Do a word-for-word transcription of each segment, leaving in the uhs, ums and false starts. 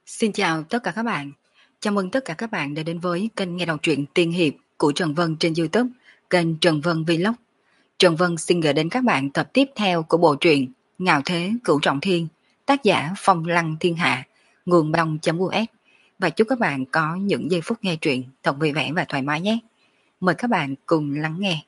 Xin chào tất cả các bạn. Chào mừng tất cả các bạn đã đến với kênh nghe đọc truyện tiên hiệp của Trần Vân trên YouTube, kênh Trần Vân Vlog. Trần Vân xin gửi đến các bạn tập tiếp theo của bộ truyện Ngạo Thế Cửu Trọng Thiên, tác giả Phong Lăng Thiên Hạ, nguồn đông.us. Và chúc các bạn có những giây phút nghe truyện thật vui vẻ và thoải mái nhé. Mời các bạn cùng lắng nghe.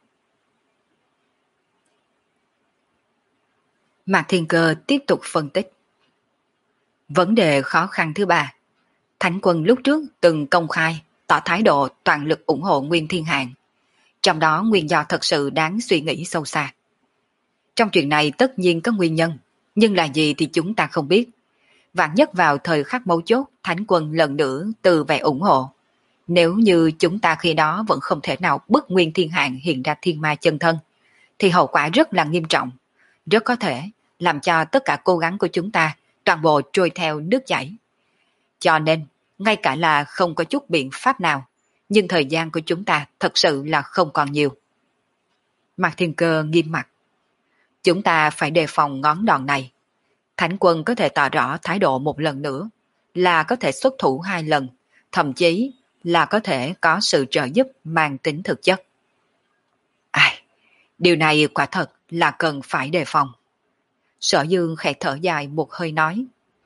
Mạc Thiên Cơ tiếp tục phân tích. Vấn đề khó khăn thứ ba, Thánh Quân lúc trước từng công khai tỏ thái độ toàn lực ủng hộ Nguyên Thiên Hạng, trong đó nguyên do thật sự đáng suy nghĩ sâu xa. Trong chuyện này tất nhiên có nguyên nhân, nhưng là gì thì chúng ta không biết. Vạn nhất vào thời khắc mấu chốt Thánh Quân lần nữa từ vẻ ủng hộ. Nếu như chúng ta khi đó vẫn không thể nào bức Nguyên Thiên Hạng hiện ra thiên ma chân thân, thì hậu quả rất là nghiêm trọng, rất có thể làm cho tất cả cố gắng của chúng ta toàn bộ trôi theo nước chảy. Cho nên, ngay cả là không có chút biện pháp nào, nhưng thời gian của chúng ta thật sự là không còn nhiều. Mạc Thiên Cơ nghiêm mặt. Chúng ta phải đề phòng ngón đòn này. Thánh Quân có thể tỏ rõ thái độ một lần nữa, là có thể xuất thủ hai lần, thậm chí là có thể có sự trợ giúp mang tính thực chất. Ai, điều này quả thật là cần phải đề phòng. Sở Dương khẽ thở dài một hơi nói.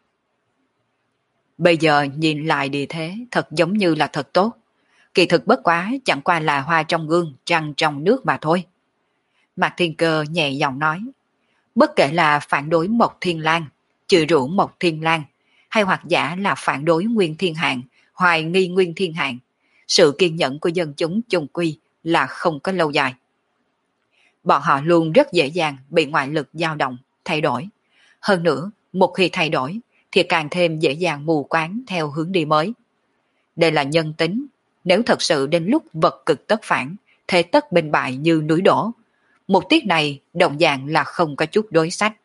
Bây giờ nhìn lại địa thế thật giống như là thật tốt. Kỳ thực bất quá chẳng qua là hoa trong gương, trăng trong nước mà thôi. Mạc Thiên Cơ nhẹ giọng nói. Bất kể là phản đối Mộc Thiên Lang, chửi rủa Mộc Thiên Lang, hay hoặc giả là phản đối Nguyên Thiên Hạng, hoài nghi Nguyên Thiên Hạng, sự kiên nhẫn của dân chúng chung quy là không có lâu dài. Bọn họ luôn rất dễ dàng bị ngoại lực dao động, thay đổi. Hơn nữa, một khi thay đổi, thì càng thêm dễ dàng mù quáng theo hướng đi mới. Đây là nhân tính, nếu thật sự đến lúc vật cực tất phản, thế tất bình bại như núi đổ. Một tiết này đồng dạng là không có chút đối sách.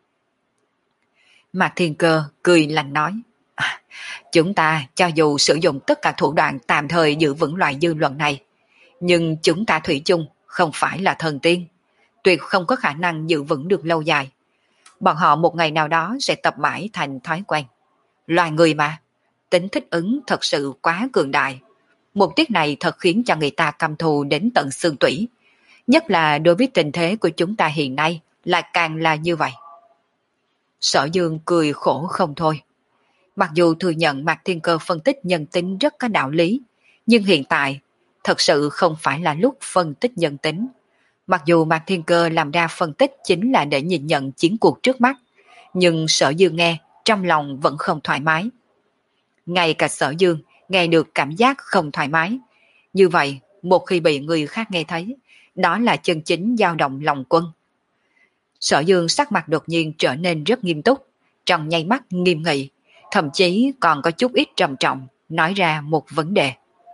Mạc Thiên Cơ cười lạnh nói, à, chúng ta cho dù sử dụng tất cả thủ đoạn tạm thời giữ vững loại dư luận này, nhưng chúng ta thủy chung không phải là thần tiên, tuyệt không có khả năng giữ vững được lâu dài. Bọn họ một ngày nào đó sẽ tập mãi thành thói quen. Loài người mà, tính thích ứng thật sự quá cường đại. Một tiết này thật khiến cho người ta căm thù đến tận xương tủy. Nhất là đối với tình thế của chúng ta hiện nay lại càng là như vậy. Sở Dương cười khổ không thôi. Mặc dù thừa nhận Mạc Thiên Cơ phân tích nhân tính rất có đạo lý, nhưng hiện tại thật sự không phải là lúc phân tích nhân tính. Mặc dù Mạc Thiên Cơ làm ra phân tích chính là để nhìn nhận chiến cuộc trước mắt, nhưng Sở Dương nghe trong lòng vẫn không thoải mái. Ngay cả Sở Dương nghe được cảm giác không thoải mái. Như vậy, một khi bị người khác nghe thấy, đó là chân chính dao động lòng quân. Sở Dương sắc mặt đột nhiên trở nên rất nghiêm túc, trong nháy mắt nghiêm nghị, thậm chí còn có chút ít trầm trọng, nói ra một vấn đề.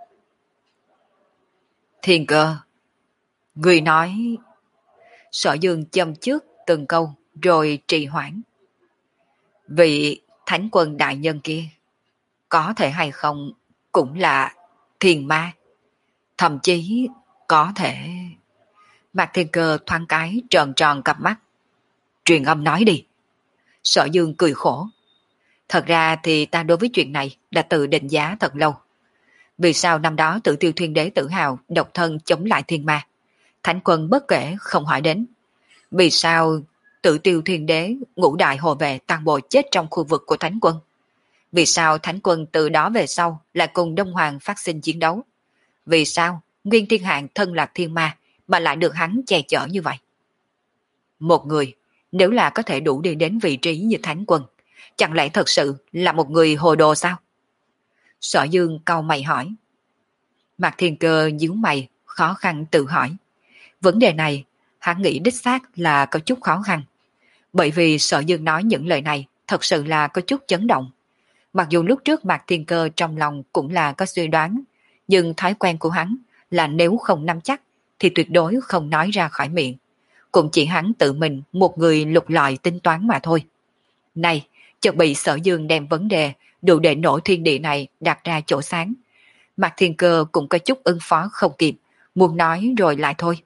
Thiên Cơ, người nói... Sở Dương châm trước từng câu rồi trì hoãn. Vị Thánh Quân đại nhân kia có thể hay không cũng là thiên ma, thậm chí có thể... Mạc Thiên Cơ thoáng cái tròn tròn cặp mắt. Truyền âm nói đi. Sở Dương cười khổ. Thật ra thì ta đối với chuyện này đã tự định giá thật lâu. Vì sao năm đó Tử Tiêu Thiên Đế tự hào độc thân chống lại thiên ma, Thánh Quân bất kể không hỏi đến. Vì sao Tử Tiêu Thiên Đế ngũ đại hộ vệ toàn bộ chết trong khu vực của Thánh Quân? Vì sao Thánh Quân từ đó về sau lại cùng Đông Hoàng phát sinh chiến đấu? Vì sao Nguyên Thiên Hạng thân là thiên ma mà lại được hắn che chở như vậy? Một người nếu là có thể đủ đi đến vị trí như Thánh Quân, chẳng lẽ thật sự là một người hồ đồ sao? Sở Dương cau mày hỏi. Mạc Thiên Cơ nhíu mày, khó khăn tự hỏi. Vấn đề này hắn nghĩ đích xác là có chút khó khăn, bởi vì Sở Dương nói những lời này thật sự là có chút chấn động. Mặc dù lúc trước Mạc Thiên Cơ trong lòng cũng là có suy đoán, nhưng thói quen của hắn là nếu không nắm chắc thì tuyệt đối không nói ra khỏi miệng. Cũng chỉ hắn tự mình một người lục lọi tính toán mà thôi. Này, chợt bị Sở Dương đem vấn đề đủ để nổ thiên địa này đặt ra chỗ sáng. Mạc Thiên Cơ cũng có chút ứng phó không kịp, muốn nói rồi lại thôi.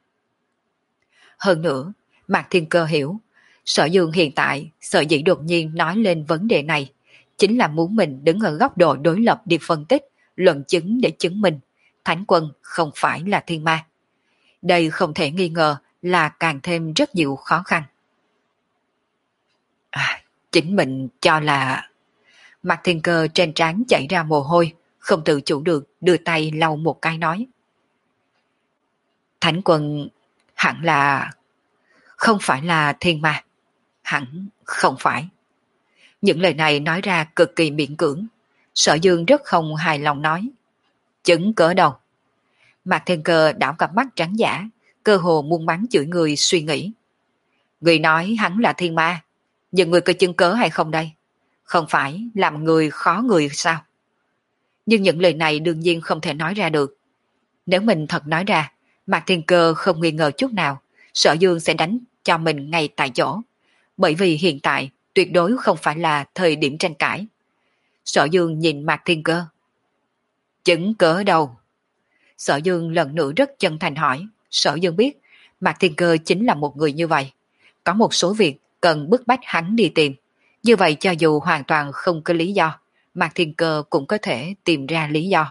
Hơn nữa, Mạc Thiên Cơ hiểu, Sở Dương hiện tại sở dĩ đột nhiên nói lên vấn đề này, chính là muốn mình đứng ở góc độ đối lập đi phân tích, luận chứng để chứng minh Thánh Quân không phải là thiên ma. Đây không thể nghi ngờ là càng thêm rất nhiều khó khăn. À, chính mình cho là... Mặt Thiên Cơ trên trán chảy ra mồ hôi, không tự chủ được đưa tay lau một cái nói. Thánh Quân hẳn là... không phải là thiên ma. Hẳn không phải. Những lời này nói ra cực kỳ miễn cưỡng. Sở Dương rất không hài lòng nói. Chứng cỡ đâu? Mạc Thiên Cơ đảo cặp mắt trắng giả, cơ hồ muốn mắng chửi người suy nghĩ. Người nói hắn là thiên ma, nhưng người có chứng cớ hay không đây? Không phải làm người khó người sao? Nhưng những lời này đương nhiên không thể nói ra được. Nếu mình thật nói ra, Mạc Thiên Cơ không nghi ngờ chút nào, Sở Dương sẽ đánh cho mình ngay tại chỗ. Bởi vì hiện tại tuyệt đối không phải là thời điểm tranh cãi. Sở Dương nhìn Mạc Thiên Cơ. Chứng cớ đâu? Sở Dương lần nữa rất chân thành hỏi. Sở Dương biết Mạc Thiên Cơ chính là một người như vậy. Có một số việc cần bức bách hắn đi tìm. Như vậy cho dù hoàn toàn không có lý do, Mạc Thiên Cơ cũng có thể tìm ra lý do.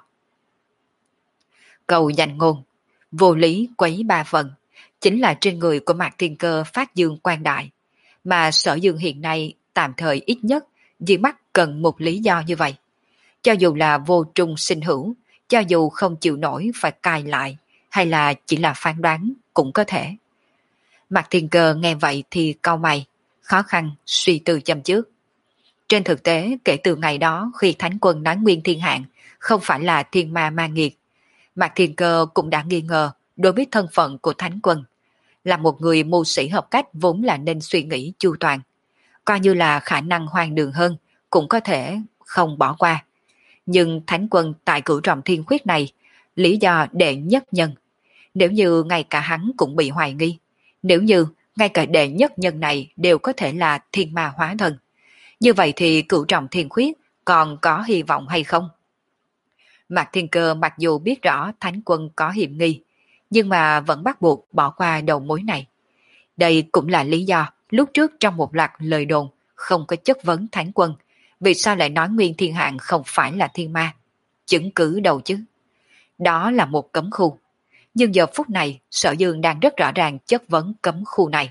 Cầu danh ngôn, vô lý quấy ba phần, chính là trên người của Mạc Thiên Cơ phát dương quang đại. Mà Sở Dương hiện nay tạm thời ít nhất Di mắt cần một lý do như vậy. Cho dù là vô trung sinh hữu, cho dù không chịu nổi phải cài lại, hay là chỉ là phán đoán cũng có thể. Mạc Thiên Cơ nghe vậy thì cau mày, khó khăn suy tư chăm trước. Trên thực tế kể từ ngày đó khi Thánh Quân nói Nguyên Thiên Hạng không phải là thiên ma ma nghiệt, Mạc Thiên Cơ cũng đã nghi ngờ đối với thân phận của Thánh Quân. Là một người mưu sĩ hợp cách vốn là nên suy nghĩ chu toàn. Coi như là khả năng hoang đường hơn cũng có thể không bỏ qua. Nhưng Thánh Quân tại cửu trọng thiên khuyết này, lý do đệ nhất nhân. Nếu như ngay cả hắn cũng bị hoài nghi, nếu như ngay cả đệ nhất nhân này đều có thể là thiên ma hóa thân, như vậy thì cửu trọng thiên khuyết còn có hy vọng hay không? Mạc Thiên Cơ mặc dù biết rõ Thánh Quân có hiểm nghi, nhưng mà vẫn bắt buộc bỏ qua đầu mối này. Đây cũng là lý do lúc trước trong một loạt lời đồn không có chất vấn Thánh Quân, vì sao lại nói Nguyên Thiên Hạng không phải là thiên ma? Chứng cứ đâu chứ? Đó là một cấm khu. Nhưng giờ phút này Sở Dương đang rất rõ ràng chất vấn cấm khu này.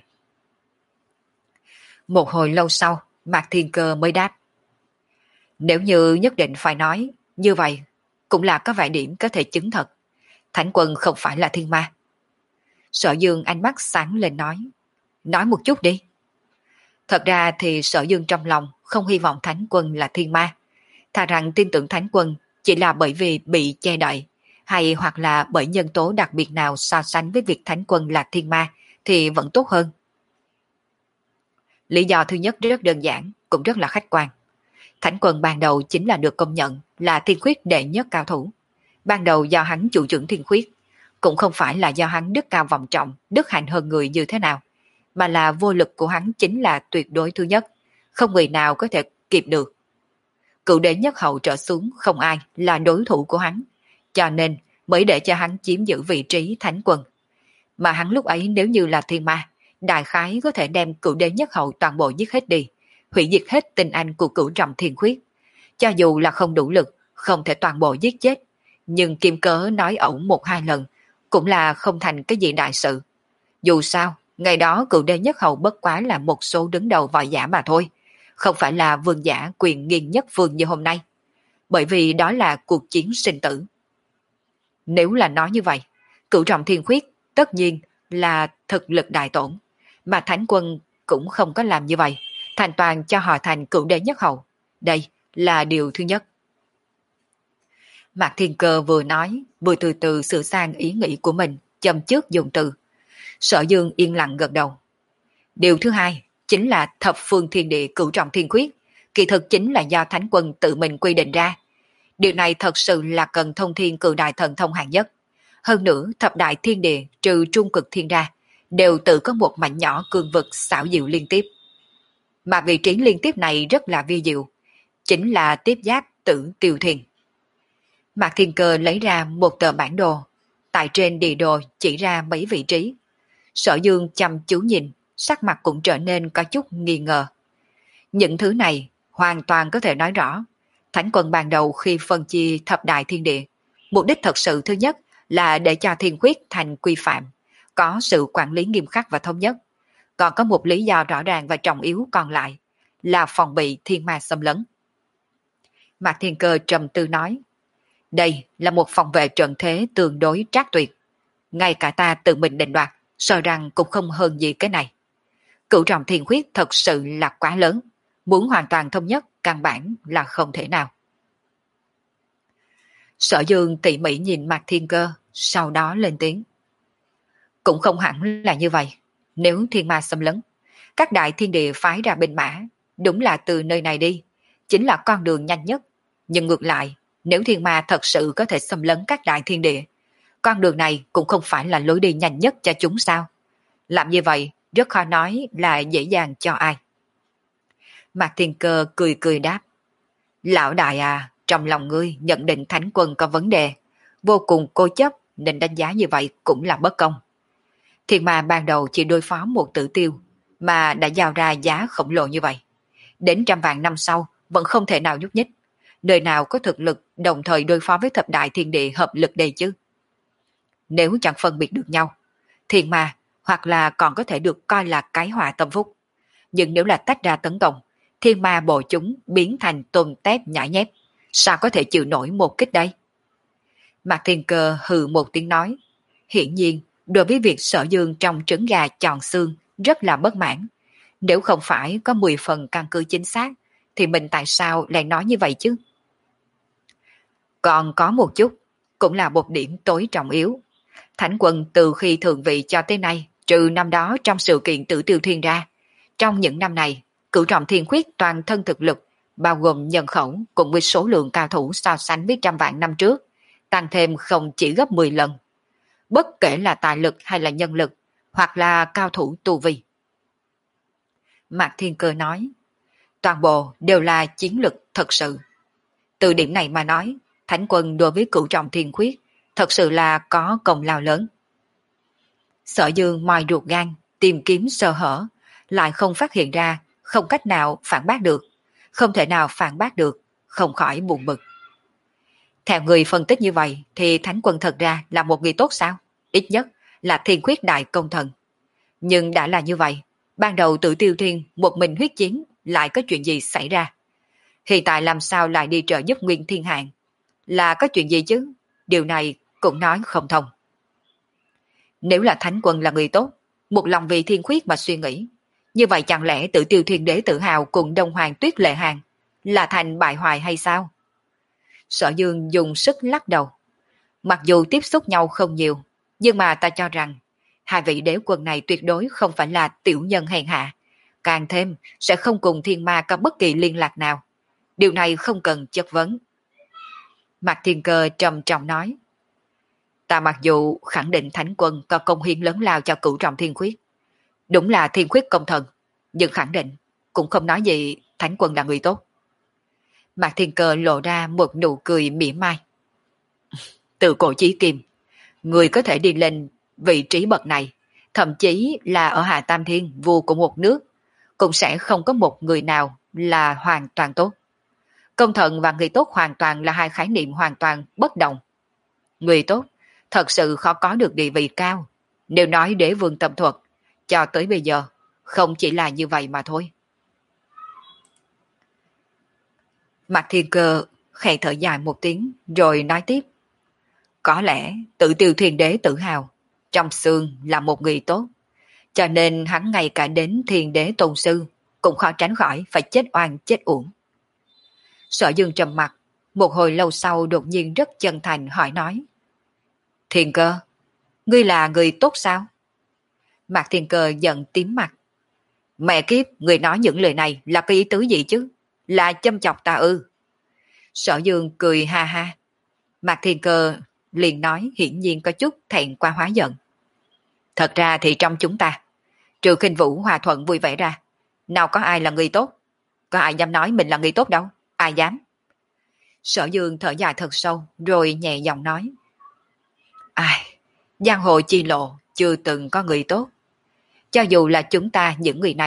Một hồi lâu sau, Mạc Thiên Cơ mới đáp. Nếu như nhất định phải nói, như vậy cũng là có vài điểm có thể chứng thật. Thánh Quân không phải là thiên ma. Sở Dương ánh mắt sáng lên nói. Nói một chút đi. Thật ra thì Sở Dương trong lòng không hy vọng Thánh Quân là thiên ma. Thà rằng tin tưởng Thánh Quân chỉ là bởi vì bị che đậy, hay hoặc là bởi nhân tố đặc biệt nào so sánh với việc Thánh Quân là thiên ma thì vẫn tốt hơn. Lý do thứ nhất rất đơn giản, cũng rất là khách quan. Thánh Quân ban đầu chính là được công nhận là thiên khuyết đệ nhất cao thủ. Ban đầu do hắn chủ trưởng thiên khuyết, cũng không phải là do hắn đức cao vọng trọng, đức hạnh hơn người như thế nào, mà là vô lực của hắn chính là tuyệt đối thứ nhất, không người nào có thể kịp được. Cựu đệ nhất hậu trở xuống không ai là đối thủ của hắn, cho nên mới để cho hắn chiếm giữ vị trí Thánh Quân. Mà hắn lúc ấy nếu như là thiên ma, đại khái có thể đem cựu đệ nhất hậu toàn bộ giết hết đi, hủy diệt hết tình anh của cửu trọng thiên khuyết. Cho dù là không đủ lực, không thể toàn bộ giết chết, nhưng Kim Cớ nói ẩu một hai lần cũng là không thành cái gì đại sự. Dù sao, ngày đó cựu đệ nhất hậu bất quá là một số đứng đầu võ giả mà thôi, không phải là vương giả quyền nghiêng nhất phương như hôm nay. Bởi vì đó là cuộc chiến sinh tử. Nếu là nói như vậy, cửu trọng thiên khuyết tất nhiên là thực lực đại tổn, mà Thánh Quân cũng không có làm như vậy, thành toàn cho họ thành cửu đệ nhất hậu. Đây là điều thứ nhất. Mạc Thiên Cơ vừa nói, vừa từ từ sửa sang ý nghĩ của mình, châm trước dùng từ. Sở Dương yên lặng gật đầu. Điều thứ hai chính là thập phương thiên địa cửu trọng thiên khuyết, kỳ thực chính là do Thánh Quân tự mình quy định ra. Điều này thật sự là cần thông thiên cự đại thần thông hạng nhất. Hơn nữa, thập đại thiên địa trừ trung cực thiên ra, đều tự có một mảnh nhỏ cương vực xảo diệu liên tiếp. Mà vị trí liên tiếp này rất là vi diệu, chính là tiếp giáp tử tiêu thiền. Mạc Thiên Cơ lấy ra một tờ bản đồ, tại trên địa đồ chỉ ra mấy vị trí. Sở Dương chăm chú nhìn, sắc mặt cũng trở nên có chút nghi ngờ. Những thứ này hoàn toàn có thể nói rõ, Thánh quân ban đầu khi phân chia thập đại thiên địa, mục đích thật sự thứ nhất là để cho thiên khuyết thành quy phạm, có sự quản lý nghiêm khắc và thống nhất. Còn có một lý do rõ ràng và trọng yếu còn lại, là phòng bị thiên ma xâm lấn. Mạc Thiên Cơ trầm tư nói, đây là một phòng vệ trận thế tương đối trác tuyệt. Ngay cả ta tự mình định đoạt, sợ rằng cũng không hơn gì cái này. Cửu trọng thiên khuyết thật sự là quá lớn, muốn hoàn toàn thống nhất căn bản là không thể nào. Sở Dương tỉ mỉ nhìn Mạc Thiên Cơ, sau đó lên tiếng. Cũng không hẳn là như vậy. Nếu thiên ma xâm lấn, các đại thiên địa phái ra binh mã, đúng là từ nơi này đi, chính là con đường nhanh nhất. Nhưng ngược lại, nếu thiên ma thật sự có thể xâm lấn các đại thiên địa, con đường này cũng không phải là lối đi nhanh nhất cho chúng sao? Làm như vậy, rất khó nói là dễ dàng cho ai. Mạc Thiên Cơ cười cười đáp. Lão đại à, trong lòng ngươi nhận định Thánh quân có vấn đề, vô cùng cố chấp nên đánh giá như vậy cũng là bất công. Thiên ma ban đầu chỉ đối phó một tử tiêu, mà đã giao ra giá khổng lồ như vậy. Đến trăm vạn năm sau, vẫn không thể nào nhúc nhích. Nơi nào có thực lực đồng thời đối phó với thập đại thiên địa hợp lực đây chứ? Nếu chẳng phân biệt được nhau, thiên ma hoặc là còn có thể được coi là cái họa tâm phúc. Nhưng nếu là tách ra tấn công, thiên ma bộ chúng biến thành tôm tép nhãi nhép, sao có thể chịu nổi một kích đây? Mạc Thiên Cơ hừ một tiếng nói. Hiển nhiên, đối với việc Sở Dương trong trứng gà chọn xương rất là bất mãn. Nếu không phải có mười phần căn cứ chính xác, thì mình tại sao lại nói như vậy chứ? Còn có một chút, cũng là một điểm tối trọng yếu. Thánh quân từ khi thượng vị cho tới nay, trừ năm đó trong sự kiện Tử Tiêu Thiên ra, trong những năm này, cửu trọng thiên khuyết toàn thân thực lực, bao gồm nhân khẩu cùng với số lượng cao thủ so sánh với trăm vạn năm trước, tăng thêm không chỉ gấp mười lần. Bất kể là tài lực hay là nhân lực, hoặc là cao thủ tu vi. Mạc Thiên Cơ nói, toàn bộ đều là chiến lực thật sự. Từ điểm này mà nói, Thánh quân đối với cửu trọng thiên khuyết thật sự là có công lao lớn. Sở Dương moi ruột gan, tìm kiếm sơ hở, lại không phát hiện ra, không cách nào phản bác được, không thể nào phản bác được, không khỏi buồn bực. Theo người phân tích như vậy thì Thánh quân thật ra là một người tốt sao? Ít nhất là thiên khuyết đại công thần. Nhưng đã là như vậy, ban đầu Tử Tiêu Thiên một mình huyết chiến lại có chuyện gì xảy ra? Hiện tại làm sao lại đi trợ giúp Nguyên Thiên Hạng? Là có chuyện gì chứ? Điều này cũng nói không thông. Nếu là Thánh quân là người tốt, một lòng vì thiên khuyết mà suy nghĩ, như vậy chẳng lẽ Tử Tiêu Thiên Đế tự hào cùng Đông Hoàng Tuyết Lệ Hàng là thành bại hoại hay sao? Sở Dương dùng sức lắc đầu. Mặc dù tiếp xúc nhau không nhiều, nhưng mà ta cho rằng hai vị đế quân này tuyệt đối không phải là tiểu nhân hèn hạ, càng thêm sẽ không cùng thiên ma có bất kỳ liên lạc nào. Điều này không cần chất vấn. Mạc Thiên Cơ trầm trọng nói, ta mặc dù khẳng định Thánh quân có công hiến lớn lao cho cửu trọng thiên khuyết, đúng là thiên khuyết công thần, nhưng khẳng định cũng không nói gì Thánh quân là người tốt. Mạc Thiên Cơ lộ ra một nụ cười mỉa mai. Từ cổ chí kim, người có thể đi lên vị trí bậc này, thậm chí là ở Hạ Tam Thiên vua của một nước, cũng sẽ không có một người nào là hoàn toàn tốt. Công thần và người tốt hoàn toàn là hai khái niệm hoàn toàn bất đồng. Người tốt thật sự khó có được địa vị cao. Nếu nói đế vương tâm thuật, cho tới bây giờ không chỉ là như vậy mà thôi. Mạc Thiên Cơ khẽ thở dài một tiếng rồi nói tiếp. Có lẽ Tử Tiêu Thiên Đế tự hào trong xương là một người tốt, cho nên hắn ngay cả đến Thiên Đế tôn sư cũng khó tránh khỏi phải chết oan chết uổng. Sở Dương trầm mặt, một hồi lâu sau đột nhiên rất chân thành hỏi nói. Thiên Cơ, ngươi là người tốt sao? Mạc Thiên Cơ giận tím mặt. Mẹ kiếp, người nói những lời này là cái ý tứ gì chứ? Là châm chọc ta ư? Sở Dương cười ha ha. Mạc Thiên Cơ liền nói hiển nhiên có chút thẹn qua hóa giận. Thật ra thì trong chúng ta, trừ Khinh Vũ hòa thuận vui vẻ ra, nào có ai là người tốt? Có ai dám nói mình là người tốt đâu? Ai dám? Sở Dương thở dài thật sâu rồi nhẹ giọng nói. Ai, giang hồ chi lộ chưa từng có người tốt. Cho dù là chúng ta những người này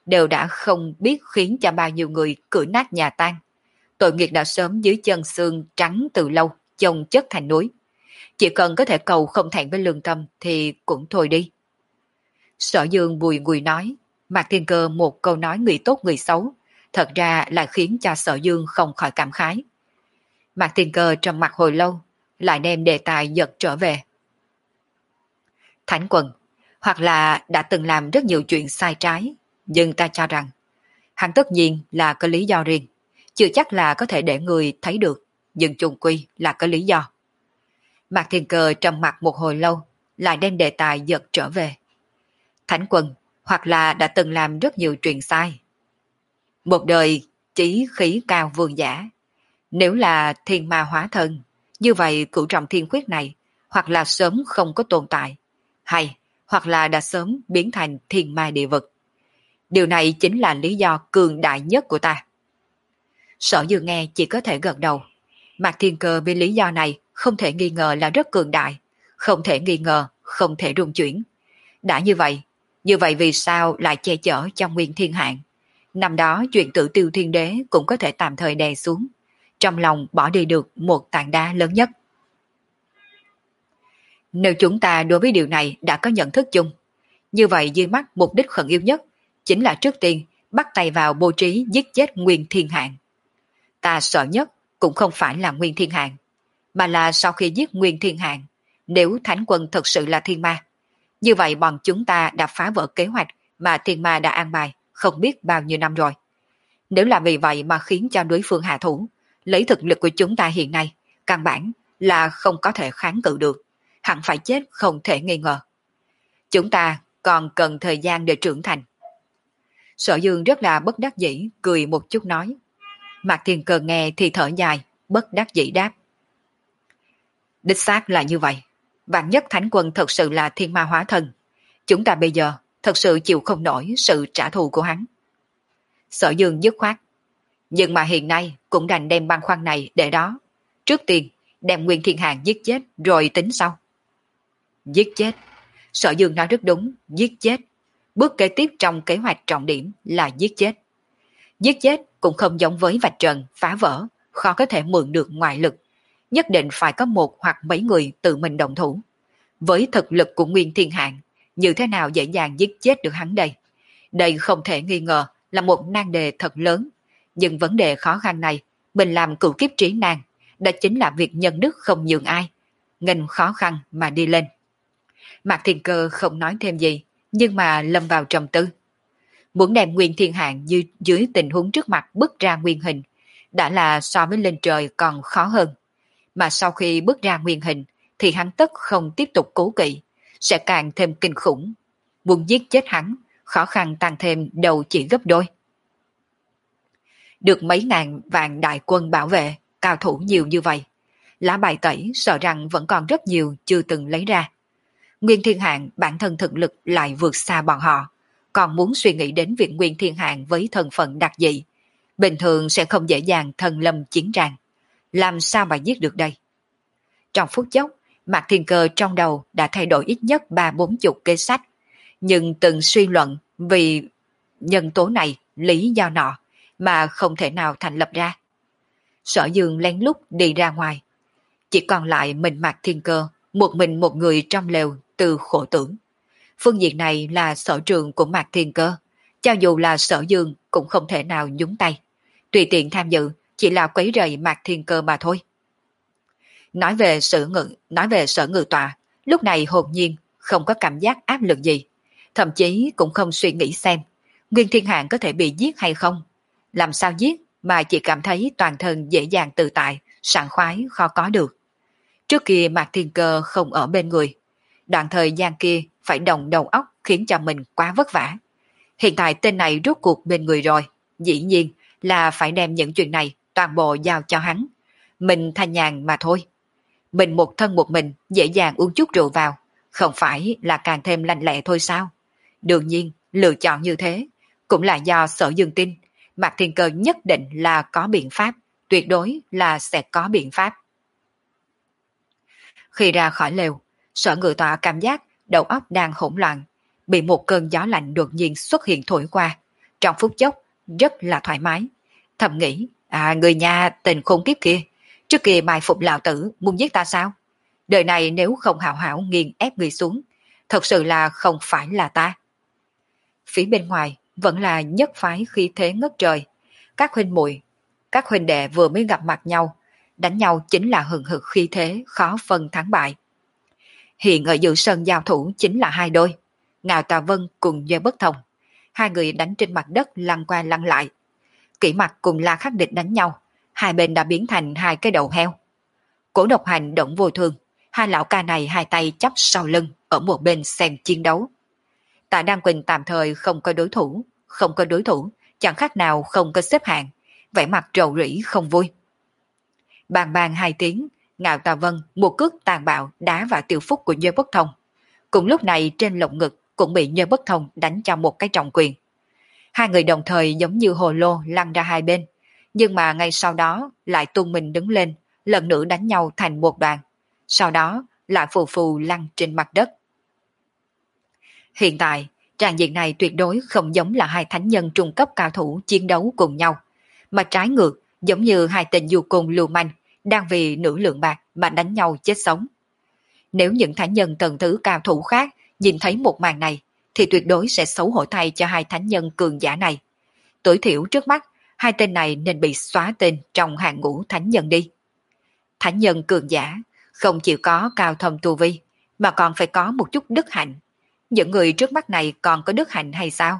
đều đã không biết khiến cho bao nhiêu người cửa nát nhà tan. Tội nghiệp đã sớm dưới chân xương trắng từ lâu, chồng chất thành núi. Chỉ cần có thể cầu không thẹn với lương tâm thì cũng thôi đi. Sở Dương bùi ngùi nói, Mạc Thiên Cơ một câu nói người tốt người xấu, thật ra lại khiến cho Sở Dương không khỏi cảm khái. Mạc Thiên Cơ trầm mặt hồi lâu, lại đem đề tài giật trở về. Thánh Quần, hoặc là đã từng làm rất nhiều chuyện sai trái, nhưng ta cho rằng, hắn tất nhiên là có lý do riêng, chưa chắc là có thể để người thấy được, nhưng chung quy là có lý do. Mạc Thiên Cơ trầm mặt một hồi lâu, lại đem đề tài giật trở về. Thánh Quân, hoặc là đã từng làm rất nhiều chuyện sai. Một đời chí khí cao vương giả. Nếu là thiên ma hóa thân, như vậy cửu trọng thiên khuyết này, hoặc là sớm không có tồn tại, hay hoặc là đã sớm biến thành thiên ma địa vực. Điều này chính là lý do cường đại nhất của ta. Sở Dương nghe chỉ có thể gật đầu. Mạc Thiên Cơ vì lý do này không thể nghi ngờ là rất cường đại, không thể nghi ngờ, không thể rung chuyển. Đã như vậy, như vậy vì sao lại che chở trong nguyên thiên hạn? Năm đó chuyện tự tiêu thiên đế cũng có thể tạm thời đè xuống, trong lòng bỏ đi được một tảng đá lớn nhất. Nếu chúng ta đối với điều này đã có nhận thức chung, như vậy dưới mắt mục đích khẩn yếu nhất chính là trước tiên bắt tay vào bố trí giết chết nguyên thiên hạn. Ta sợ nhất cũng không phải là nguyên thiên hạn, mà là sau khi giết nguyên thiên hạn, nếu Thánh Quân thật sự là thiên ma, như vậy bọn chúng ta đã phá vỡ kế hoạch mà thiên ma đã an bài không biết bao nhiêu năm rồi. Nếu là vì vậy mà khiến cho đối phương hạ thủ, lấy thực lực của chúng ta hiện nay, căn bản là không có thể kháng cự được, hẳn phải chết không thể nghi ngờ. Chúng ta còn cần thời gian để trưởng thành. Sở Dương rất là bất đắc dĩ, cười một chút nói. Mạc Thiên Cơ nghe thì thở dài, bất đắc dĩ đáp. Đích xác là như vậy. Vạn nhất Thánh Quân thật sự là thiên ma hóa thân, chúng ta bây giờ thật sự chịu không nổi sự trả thù của hắn. Sở Dương dứt khoát. Nhưng mà hiện nay cũng đành đem băng khoăn này để đó. Trước tiên đem Nguyên Thiên Hàng giết chết rồi tính sau. Giết chết. Sở Dương nói rất đúng, giết chết. Bước kế tiếp trong kế hoạch trọng điểm là giết chết. Giết chết cũng không giống với vạch trần, phá vỡ, khó có thể mượn được ngoại lực. Nhất định phải có một hoặc mấy người tự mình động thủ. Với thực lực của Nguyên Thiên Hạng, như thế nào dễ dàng giết chết được hắn đây? Đây không thể nghi ngờ là một nan đề thật lớn. Nhưng vấn đề khó khăn này, mình làm cửu kiếp trí nan, đó chính là việc nhân đức không nhường ai. Nghênh khó khăn mà đi lên. Mạc Thiên Cơ không nói thêm gì, nhưng mà lâm vào trầm tư. Muốn đem Nguyên Thiên Hạng dưới, dưới tình huống trước mặt bước ra nguyên hình, đã là so với lên trời còn khó hơn. Mà sau khi bước ra nguyên hình, thì hắn tất không tiếp tục cố kỵ, sẽ càng thêm kinh khủng. Muốn giết chết hắn, khó khăn tăng thêm đầu chỉ gấp đôi. Được mấy ngàn vạn đại quân bảo vệ, cao thủ nhiều như vậy. Lá bài tẩy sợ rằng vẫn còn rất nhiều chưa từng lấy ra. Nguyên Thiên Hạng bản thân thực lực lại vượt xa bọn họ, còn muốn suy nghĩ đến việc Nguyên Thiên Hạng với thân phận đặc dị. Bình thường sẽ không dễ dàng thân lâm chiến tràng. Làm sao mà giết được đây? Trong phút chốc, Mạc Thiên Cơ trong đầu đã thay đổi ít nhất ba bốn chục kế sách. Nhưng từng suy luận vì nhân tố này, lý do nọ, mà không thể nào thành lập ra. Sở Dương lén lút đi ra ngoài. Chỉ còn lại mình Mạc Thiên Cơ, một mình một người trong lều từ khổ tưởng. Phương diện này là sở trường của Mạc Thiên Cơ. Cho dù là Sở Dương cũng không thể nào nhúng tay. Tùy tiện tham dự chỉ là quấy rầy Mạc Thiên Cơ mà thôi. Nói về sở ngự, nói về sở ngự tọa, lúc này hồn nhiên không có cảm giác áp lực gì. Thậm chí cũng không suy nghĩ xem Nguyên Thiên Hạng có thể bị giết hay không. Làm sao giết mà chỉ cảm thấy toàn thân dễ dàng tự tại, sảng khoái khó có được. Trước kia Mạc Thiên Cơ không ở bên người. Đoạn thời gian kia phải động đầu óc khiến cho mình quá vất vả. Hiện tại tên này rốt cuộc bên người rồi. Dĩ nhiên là phải đem những chuyện này toàn bộ giao cho hắn. Mình thanh nhàn mà thôi. Mình một thân một mình dễ dàng uống chút rượu vào, không phải là càng thêm lành lẹ thôi sao? Đương nhiên, lựa chọn như thế cũng là do Sở Dương tin Mạc Thiên Cơ nhất định là có biện pháp, tuyệt đối là sẽ có biện pháp. Khi ra khỏi lều, Sở Ngự Tọa cảm giác đầu óc đang hỗn loạn, bị một cơn gió lạnh đột nhiên xuất hiện thổi qua, trong phút chốc rất là thoải mái. Thầm nghĩ, à người nhà tình khốn kiếp kia, trước kia bài phục lão tử muốn giết ta sao? Đời này nếu không hảo hảo nghiền ép người xuống, thật sự là không phải là ta. Phía bên ngoài vẫn là nhất phái khí thế ngất trời. Các huynh muội, các huynh đệ vừa mới gặp mặt nhau, đánh nhau chính là hừng hực khí thế, khó phân thắng bại. Hiện ở giữa sân giao thủ chính là hai đôi, Ngạo Tà Vân cùng Dê Bất Thông. Hai người đánh trên mặt đất lăn qua lăn lại. Kỷ Mặc cùng La Khắc Địch đánh nhau, hai bên đã biến thành hai cái đầu heo. Cổ Độc Hành, Đổng Vô Thương, hai lão ca này hai tay chắp sau lưng ở một bên xem chiến đấu. Tạ Đan Quỳnh tạm thời không có đối thủ, không có đối thủ, chẳng khác nào không có xếp hạng, vẻ mặt rầu rĩ không vui. Bàn bàn hai tiếng, Ngạo Tà Vân một cước tàn bạo đá vào tiểu phúc của Nhơ Bất Thông. Cùng lúc này trên lồng ngực cũng bị Nhơ Bất Thông đánh cho một cái trọng quyền. Hai người đồng thời giống như hồ lô lăn ra hai bên, nhưng mà ngay sau đó lại tung mình đứng lên, lần nữa đánh nhau thành một đoàn. Sau đó lại phù phù lăn trên mặt đất. Hiện tại, tràng diện này tuyệt đối không giống là hai thánh nhân trung cấp cao thủ chiến đấu cùng nhau, mà trái ngược giống như hai tên du côn lưu manh đang vì nửa lượng bạc mà đánh nhau chết sống. Nếu những thánh nhân tầng thứ cao thủ khác nhìn thấy một màn này, thì tuyệt đối sẽ xấu hổ thay cho hai thánh nhân cường giả này. Tối thiểu trước mắt, hai tên này nên bị xóa tên trong hàng ngũ thánh nhân đi. Thánh nhân cường giả không chỉ có cao thâm tu vi, mà còn phải có một chút đức hạnh. Những người trước mắt này còn có đức hạnh hay sao?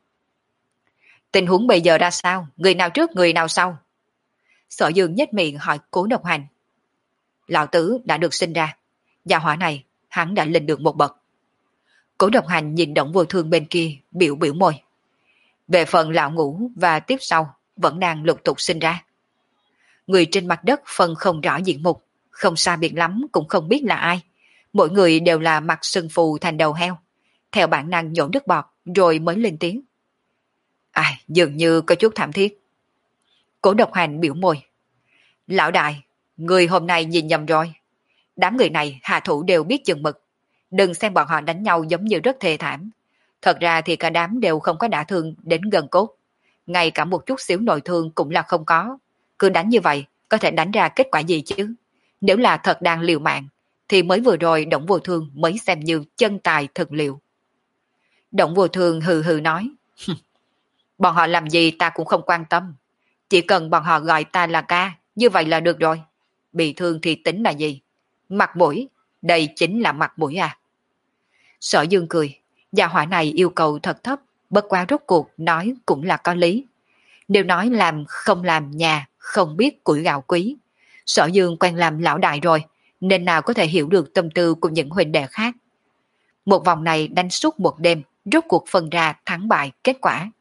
Tình huống bây giờ ra sao? Người nào trước người nào sau? Sở Dương nhếch miệng hỏi Cố Độc Hành. Lão tử đã được sinh ra, gia hỏa này hắn đã lên được một bậc. Cố Độc Hành nhìn Đổng Vô Thương bên kia, biểu biểu môi. Về phần lão ngũ và tiếp sau vẫn đang lục tục sinh ra. Người trên mặt đất phân không rõ diện mục, không xa biệt lắm cũng không biết là ai. Mỗi người đều là mặt sưng phù thành đầu heo, theo bản năng nhổ nước bọt rồi mới lên tiếng. Ai, dường như có chút thảm thiết. Cố Độc Hành biểu môi. Lão đại, người hôm nay nhìn nhầm rồi. Đám người này hạ thủ đều biết chừng mực. Đừng xem bọn họ đánh nhau giống như rất thê thảm. Thật ra thì cả đám đều không có đả thương đến gần cốt. Ngay cả một chút xíu nội thương cũng là không có. Cứ đánh như vậy, có thể đánh ra kết quả gì chứ? Nếu là thật đang liều mạng, thì mới vừa rồi Đổng Vô Thương mới xem như chân tài thực liệu. Đổng Vô Thương hừ hừ nói. Bọn họ làm gì ta cũng không quan tâm. Chỉ cần bọn họ gọi ta là ca, như vậy là được rồi. Bị thương thì tính là gì? Mặt mũi, đây chính là mặt mũi à? Sở Dương cười, gia hỏa này yêu cầu thật thấp, bất quá rốt cuộc nói cũng là có lý. Nếu nói làm không làm nhà, không biết củi gạo quý. Sở Dương quen làm lão đại rồi, nên nào có thể hiểu được tâm tư của những huynh đệ khác. Một vòng này đánh suốt một đêm, rốt cuộc phân ra thắng bại kết quả.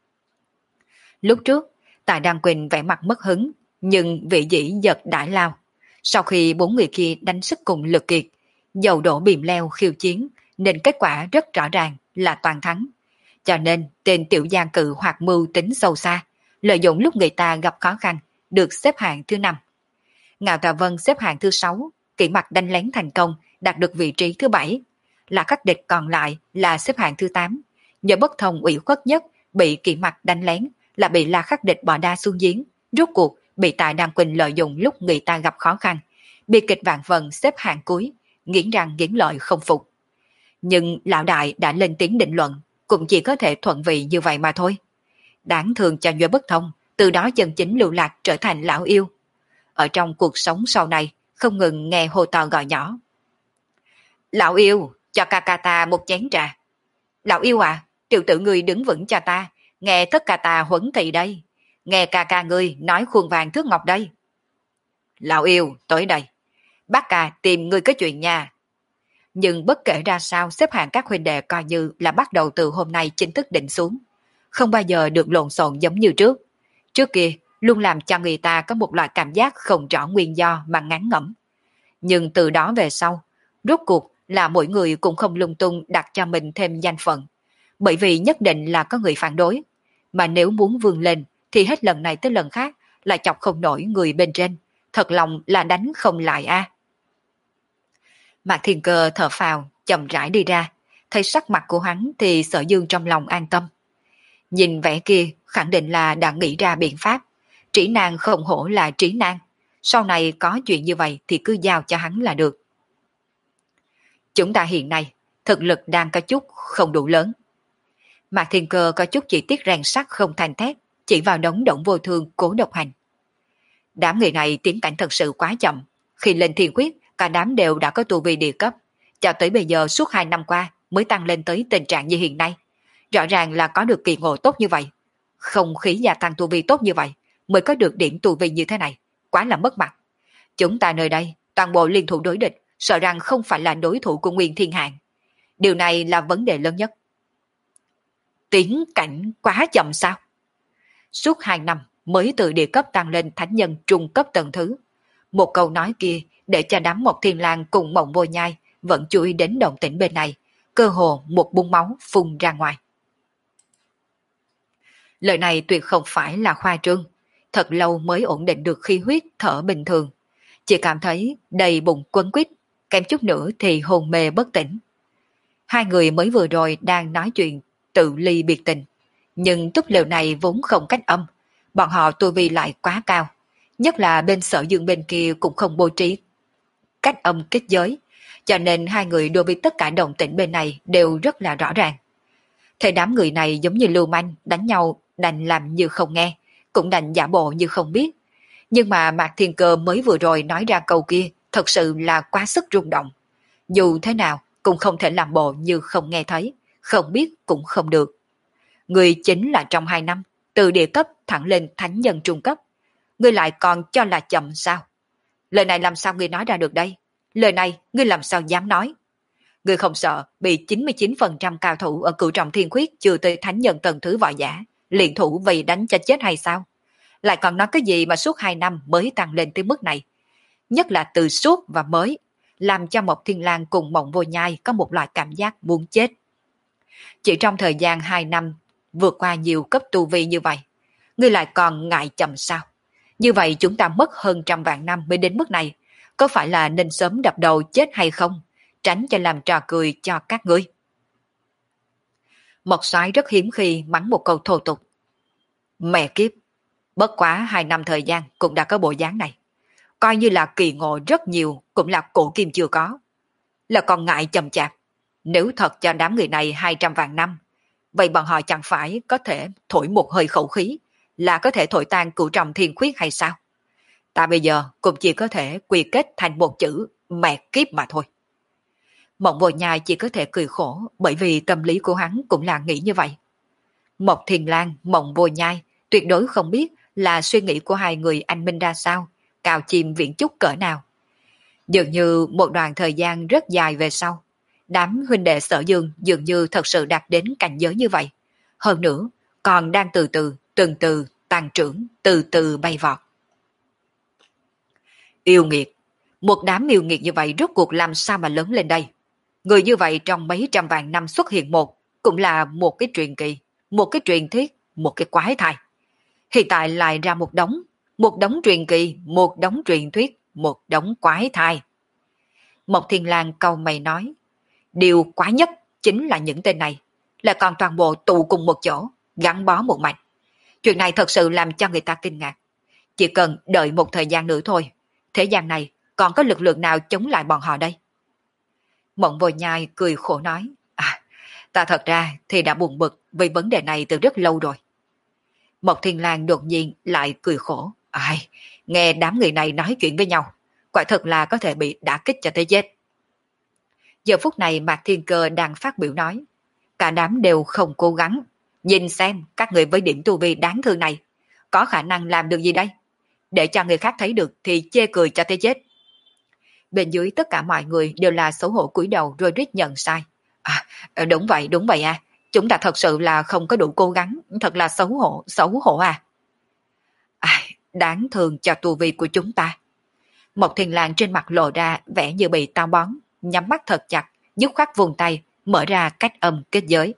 Lúc trước, Tạ Đăng Quỳnh vẻ mặt mất hứng, nhưng vị dĩ giật đại lao. Sau khi bốn người kia đánh sức cùng lực kiệt, dầu đổ bìm leo khiêu chiến, nên kết quả rất rõ ràng là toàn thắng. Cho nên tên tiểu gia cự hoặc mưu tính sâu xa, lợi dụng lúc người ta gặp khó khăn, được xếp hạng thứ năm. Ngạo Tà Vân xếp hạng thứ sáu, Kỷ Mặc đánh lén thành công, đạt được vị trí thứ bảy. Là Khắc Địch còn lại là xếp hạng thứ tám. Nhờ Bất Thông ủy khuất nhất bị Kỷ Mặc đánh lén, là bị La Khắc Địch bỏ đa xuống giếng, rốt cuộc bị Tạ Đăng Quỳnh lợi dụng lúc người ta gặp khó khăn, bi kịch vạn phần xếp hạng cuối, nghiến răng nghiến lợi không phục. Nhưng lão đại đã lên tiếng định luận, cũng chỉ có thể thuận vị như vậy mà thôi. Đáng thương cho Nhuệ Bất Thông, từ đó chân chính lưu lạc trở thành lão yêu. Ở trong cuộc sống sau này, không ngừng nghe hô to gọi nhỏ. Lão yêu, cho ca ca ta một chén trà. Lão yêu à, tiểu tử người đứng vững cho ta, nghe tất cả ta huấn thị đây. Nghe ca ca ngươi nói khuôn vàng thước ngọc đây. Lão yêu, tới đây. Bác ca tìm ngươi có chuyện nha. Nhưng bất kể ra sao, xếp hạng các huynh đệ coi như là bắt đầu từ hôm nay chính thức định xuống. Không bao giờ được lộn xộn giống như trước. Trước kia, luôn làm cho người ta có một loại cảm giác không rõ nguyên do mà ngán ngẩm. Nhưng từ đó về sau, rốt cuộc là mỗi người cũng không lung tung đặt cho mình thêm danh phận. Bởi vì nhất định là có người phản đối. Mà nếu muốn vươn lên, thì hết lần này tới lần khác lại chọc không nổi người bên trên. Thật lòng là đánh không lại a. À. Mạc Thiên Cơ thở phào, chậm rãi đi ra. Thấy sắc mặt của hắn thì Sở Dương trong lòng an tâm. Nhìn vẻ kia khẳng định là đã nghĩ ra biện pháp. Trĩ Nan không hổ là Trĩ Nan. Sau này có chuyện như vậy thì cứ giao cho hắn là được. Chúng ta hiện nay thực lực đang có chút không đủ lớn. Mạc Thiên Cơ có chút chỉ tiết rèn sắt không thành thép, chỉ vào đống Động Vô Thương cố độc hành. Đám người này tiến cảnh thật sự quá chậm. Khi lên thiên quyết, cả đám đều đã có tu vi địa cấp. Cho tới bây giờ suốt hai năm qua mới tăng lên tới tình trạng như hiện nay. Rõ ràng là có được kỳ ngộ tốt như vậy. Không khí gia tăng tu vi tốt như vậy mới có được điểm tu vi như thế này. Quá là mất mặt. Chúng ta nơi đây toàn bộ liên thủ đối địch, sợ rằng không phải là đối thủ của Nguyên Thiên Hạng. Điều này là vấn đề lớn nhất. Tiến cảnh quá chậm sao? Suốt hai năm mới từ địa cấp tăng lên thánh nhân trung cấp tầng thứ. Một câu nói kia để cho đám Mộc Thiên Lang cùng Mộng Vô Nhai vẫn chú ý đến động tĩnh bên này, cơ hồ một bung máu phun ra ngoài. Lời này tuyệt không phải là khoa trương, thật lâu mới ổn định được khí huyết thở bình thường. Chỉ cảm thấy đầy bụng quấn quýt, kém chút nữa thì hôn mê bất tỉnh. Hai người mới vừa rồi đang nói chuyện tự ly biệt tình, nhưng túp lều này vốn không cách âm, bọn họ tu vi lại quá cao, nhất là bên Sở Dương bên kia cũng không bố trí cách âm kết giới, cho nên hai người đối với tất cả động tĩnh bên này đều rất là rõ ràng. Thấy đám người này giống như lưu manh đánh nhau, đành làm như không nghe, cũng đành giả bộ như không biết. Nhưng mà Mạc Thiên Cơ mới vừa rồi nói ra câu kia thật sự là quá sức rung động. Dù thế nào cũng không thể làm bộ như không nghe thấy, không biết cũng không được. Người chính là trong hai năm, từ địa cấp thẳng lên thánh nhân trung cấp. Ngươi lại còn cho là chậm sao? Lời này làm sao ngươi nói ra được đây? Lời này ngươi làm sao dám nói? Ngươi không sợ bị chín mươi chín phần trăm cao thủ ở cửu trọng thiên khuyết chưa tới thánh nhân tầng thứ võ giả, liền thủ vì đánh cho chết hay sao? Lại còn nói cái gì mà suốt hai năm mới tăng lên tới mức này? Nhất là từ suốt và mới, làm cho Mộc Thiên Lang cùng Mộng Vô Nhai có một loại cảm giác muốn chết. Chỉ trong thời gian hai năm, vượt qua nhiều cấp tu vi như vậy, ngươi lại còn ngại chậm sao? Như vậy chúng ta mất hơn trăm vạn năm mới đến mức này, có phải là nên sớm đập đầu chết hay không? Tránh cho làm trò cười cho các ngươi. Mộc Soái rất hiếm khi mắng một câu thô tục. Mẹ kiếp, bất quá hai năm thời gian cũng đã có bộ dáng này. Coi như là kỳ ngộ rất nhiều, cũng là cổ kim chưa có. Là còn ngại chậm chạp. Nếu thật cho đám người này hai trăm vạn năm, vậy bọn họ chẳng phải có thể thổi một hơi khẩu khí, là có thể thổi tan cửu trọng thiên khuyết hay sao? Ta bây giờ cũng chỉ có thể quy kết thành một chữ mẹ kiếp mà thôi. Mộng Vô Nhai chỉ có thể cười khổ, bởi vì tâm lý của hắn cũng là nghĩ như vậy. Mộc Thiên Lang, Mộng Vô Nhai tuyệt đối không biết là suy nghĩ của hai người anh minh ra sao, cao chim viễn chúc cỡ nào. Dường như một đoạn thời gian rất dài về sau, đám huynh đệ Sở Dương dường như thật sự đạt đến cảnh giới như vậy. Hơn nữa, còn đang từ từ, từng từ, tăng trưởng, từ từ bay vọt. Yêu nghiệt, một đám yêu nghiệt như vậy rốt cuộc làm sao mà lớn lên đây? Người như vậy trong mấy trăm vạn năm xuất hiện một, cũng là một cái truyền kỳ, một cái truyền thuyết, một cái quái thai. Hiện tại lại ra một đống, một đống truyền kỳ, một đống truyền thuyết, một đống quái thai. Mộc Thiên Lang cau mày nói, điều quái nhất chính là những tên này, là còn toàn bộ tụ cùng một chỗ, gắn bó một mạch. Chuyện này thật sự làm cho người ta kinh ngạc. Chỉ cần đợi một thời gian nữa thôi, thế gian này còn có lực lượng nào chống lại bọn họ đây? Mộng Vô Nhai cười khổ nói, à, ta thật ra thì đã buồn bực vì vấn đề này từ rất lâu rồi. Mộc Thiên Lang đột nhiên lại cười khổ, ai, nghe đám người này nói chuyện với nhau, quả thật là có thể bị đả kích cho tới chết. Giờ phút này Mạc Thiên Cơ đang phát biểu nói, cả đám đều không cố gắng, nhìn xem các người với điểm tu vi đáng thương này, có khả năng làm được gì đây? Để cho người khác thấy được thì chê cười cho tới chết. Bên dưới tất cả mọi người đều là xấu hổ cúi đầu rồi rít nhận sai. À, đúng vậy, đúng vậy à. Chúng ta thật sự là không có đủ cố gắng, thật là xấu hổ, xấu hổ à. À, đáng thương cho tu vi của chúng ta. Mộc Thiên Lang trên mặt lộ ra vẻ như bị táo bón, nhắm mắt thật chặt, dứt khoát vùng tay, mở ra cách âm kết giới.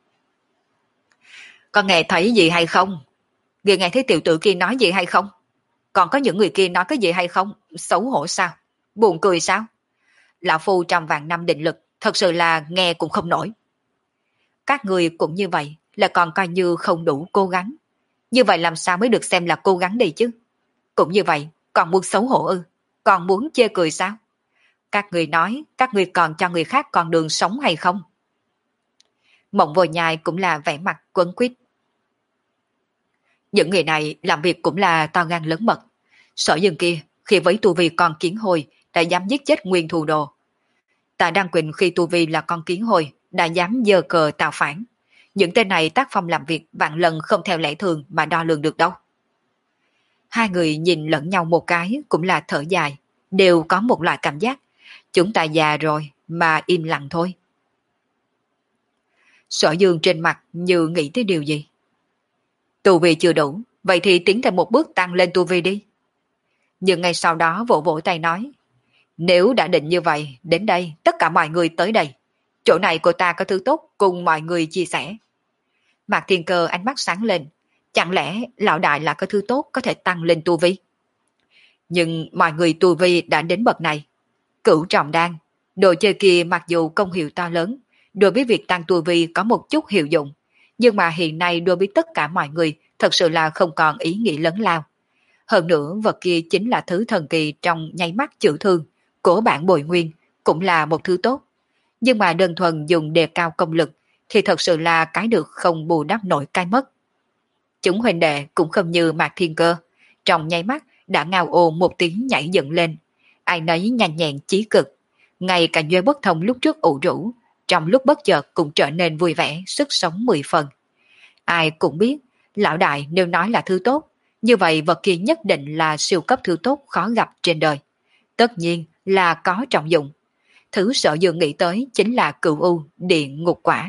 Có nghe thấy gì hay không? Người nghe thấy tiểu tử kia nói gì hay không? Còn có những người kia nói cái gì hay không? Xấu hổ sao? Buồn cười sao? Lão Phu trăm vạn năm định lực, thật sự là nghe cũng không nổi. Các người cũng như vậy, là còn coi như không đủ cố gắng. Như vậy làm sao mới được xem là cố gắng đi chứ? Cũng như vậy, còn muốn xấu hổ ư? Còn muốn chê cười sao? Các người nói, các người còn cho người khác còn đường sống hay không? Mộng Vô Nhai cũng là vẻ mặt quấn quýt. Những người này làm việc cũng là to gan lớn mật. Sở Dương kia, khi với tu vi con kiến hồi, đã dám giết chết nguyên thù đồ. Tạ Đăng Quỳnh khi tu vi là con kiến hồi, đã dám giơ cờ tạo phản. Những tên này tác phong làm việc vạn lần không theo lẽ thường mà đo lường được đâu. Hai người nhìn lẫn nhau một cái cũng là thở dài, đều có một loại cảm giác. Chúng ta già rồi mà im lặng thôi. Sở Dương trên mặt như nghĩ tới điều gì. Tu vi chưa đủ, vậy thì tiến thêm một bước tăng lên tu vi đi. Nhưng ngay sau đó vỗ vỗ tay nói, nếu đã định như vậy, đến đây, tất cả mọi người tới đây. Chỗ này của ta có thứ tốt cùng mọi người chia sẻ. Mạc Thiên Cơ ánh mắt sáng lên, chẳng lẽ lão đại là có thứ tốt có thể tăng lên tu vi? Nhưng mọi người tu vi đã đến bậc này. Cửu trọng đan, đồ chơi kia mặc dù công hiệu to lớn, đối với việc tăng tu vi có một chút hiệu dụng, nhưng mà hiện nay đối với tất cả mọi người thật sự là không còn ý nghĩa lớn lao. Hơn nữa vật kia chính là thứ thần kỳ trong nháy mắt chữa thương, của bản bồi nguyên, cũng là một thứ tốt. Nhưng mà đơn thuần dùng đề cao công lực thì thật sự là cái được không bù đắp nổi cái mất. Chúng huynh đệ cũng không như Mạc Thiên Cơ, trong nháy mắt đã ngao ồ một tiếng nhảy dựng lên, ai nấy nhanh nhẹn chí cực, ngay cả Duy Bất Thông lúc trước ủ rũ, trong lúc bất chợt cũng trở nên vui vẻ, sức sống mười phần. Ai cũng biết, lão đại nếu nói là thứ tốt, như vậy vật kia nhất định là siêu cấp thứ tốt khó gặp trên đời. Tất nhiên là có trọng dụng. Thứ Sở Dương nghĩ tới chính là cửu u điện ngục quả.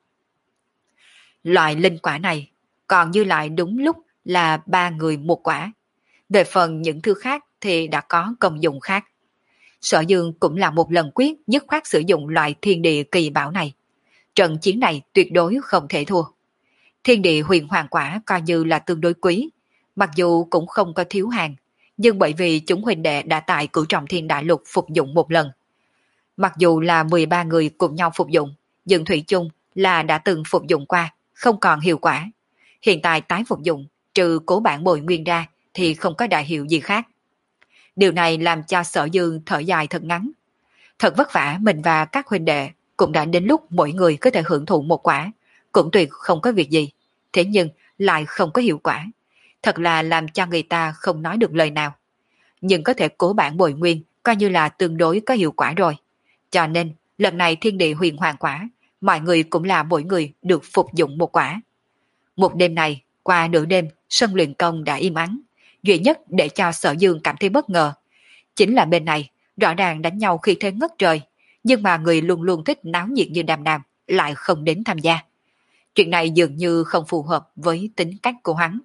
Loại linh quả này còn như lại đúng lúc là ba người một quả. Về phần những thứ khác thì đã có công dụng khác. Sở Dương cũng là một lần quyết dứt khoát sử dụng loại thiên địa kỳ bảo này. Trận chiến này tuyệt đối không thể thua. Thiên địa huyền hoàng quả coi như là tương đối quý, mặc dù cũng không có thiếu hàng, nhưng bởi vì chúng huynh đệ đã tại cửu trọng thiên đại lục phục dụng một lần. Mặc dù là mười ba người cùng nhau phục dụng, nhưng thủy chung là đã từng phục dụng qua, không còn hiệu quả. Hiện tại tái phục dụng, trừ cố bản bồi nguyên ra thì không có đại hiệu gì khác. Điều này làm cho Sở Dương thở dài thật ngắn. Thật vất vả mình và các huynh đệ cũng đã đến lúc mỗi người có thể hưởng thụ một quả, cũng tuyệt không có việc gì, thế nhưng lại không có hiệu quả. Thật là làm cho người ta không nói được lời nào. Nhưng có thể cố bản bồi nguyên coi như là tương đối có hiệu quả rồi. Cho nên lần này thiên địa huyền hoàng quả, mọi người cũng là mỗi người được phục dụng một quả. Một đêm này, qua nửa đêm, sân luyện công đã im ắng. Duy nhất để cho Sở Dương cảm thấy bất ngờ chính là bên này rõ ràng đánh nhau khi thế ngất trời, nhưng mà người luôn luôn thích náo nhiệt như Đàm Đàm lại không đến tham gia. Chuyện này dường như không phù hợp với tính cách của hắn.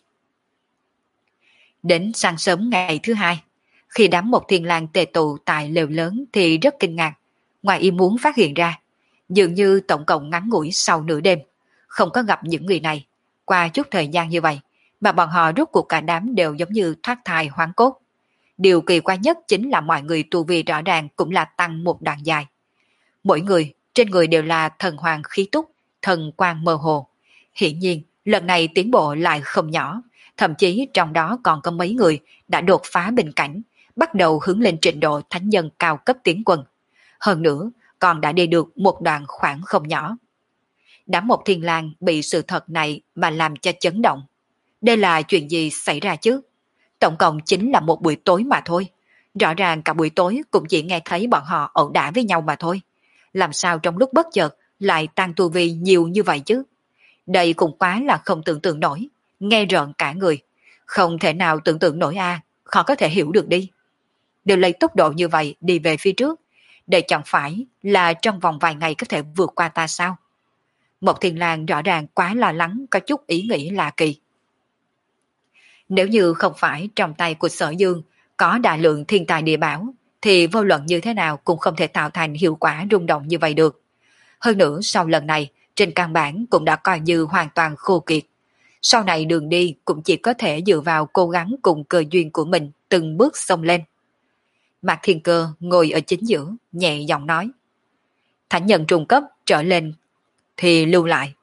Đến sáng sớm ngày thứ hai, khi đám một thiên lang tề tụ tại lều lớn thì rất kinh ngạc, ngoài ý muốn phát hiện ra, dường như tổng cộng ngắn ngủi sau nửa đêm, không có gặp những người này. Qua chút thời gian như vậy, mà bọn họ rốt cuộc cả đám đều giống như thoát thai hoán cốt. Điều kỳ quái nhất chính là mọi người tu vi rõ ràng cũng là tăng một đoạn dài. Mỗi người, trên người đều là thần hoàng khí túc, thần quang mơ hồ. Hiển nhiên, lần này tiến bộ lại không nhỏ, thậm chí trong đó còn có mấy người đã đột phá bình cảnh, bắt đầu hướng lên trình độ thánh nhân cao cấp tiến quân. Hơn nữa, còn đã đi được một đoạn khoảng không nhỏ. Đám một thiên lang bị sự thật này mà làm cho chấn động. Đây là chuyện gì xảy ra chứ? Tổng cộng chính là một buổi tối mà thôi. Rõ ràng cả buổi tối cũng chỉ nghe thấy bọn họ ẩu đả với nhau mà thôi. Làm sao trong lúc bất chợt lại tăng tu vi nhiều như vậy chứ? Đây cũng quá là không tưởng tượng nổi. Nghe rợn cả người. Không thể nào tưởng tượng nổi a, khó có thể hiểu được đi. Đều lấy tốc độ như vậy đi về phía trước. Đây chẳng phải là trong vòng vài ngày có thể vượt qua ta sao? Một thiên lang rõ ràng quá lo lắng, có chút ý nghĩ lạ kỳ. Nếu như không phải trong tay của Sở Dương có đại lượng thiên tài địa bảo, thì vô luận như thế nào cũng không thể tạo thành hiệu quả rung động như vậy được. Hơn nữa sau lần này, trên căn bản cũng đã coi như hoàn toàn khô kiệt. Sau này đường đi cũng chỉ có thể dựa vào cố gắng cùng cơ duyên của mình từng bước xông lên. Mạc Thiên Cơ ngồi ở chính giữa, nhẹ giọng nói. Thánh nhân trung cấp trở lên thì lưu lại.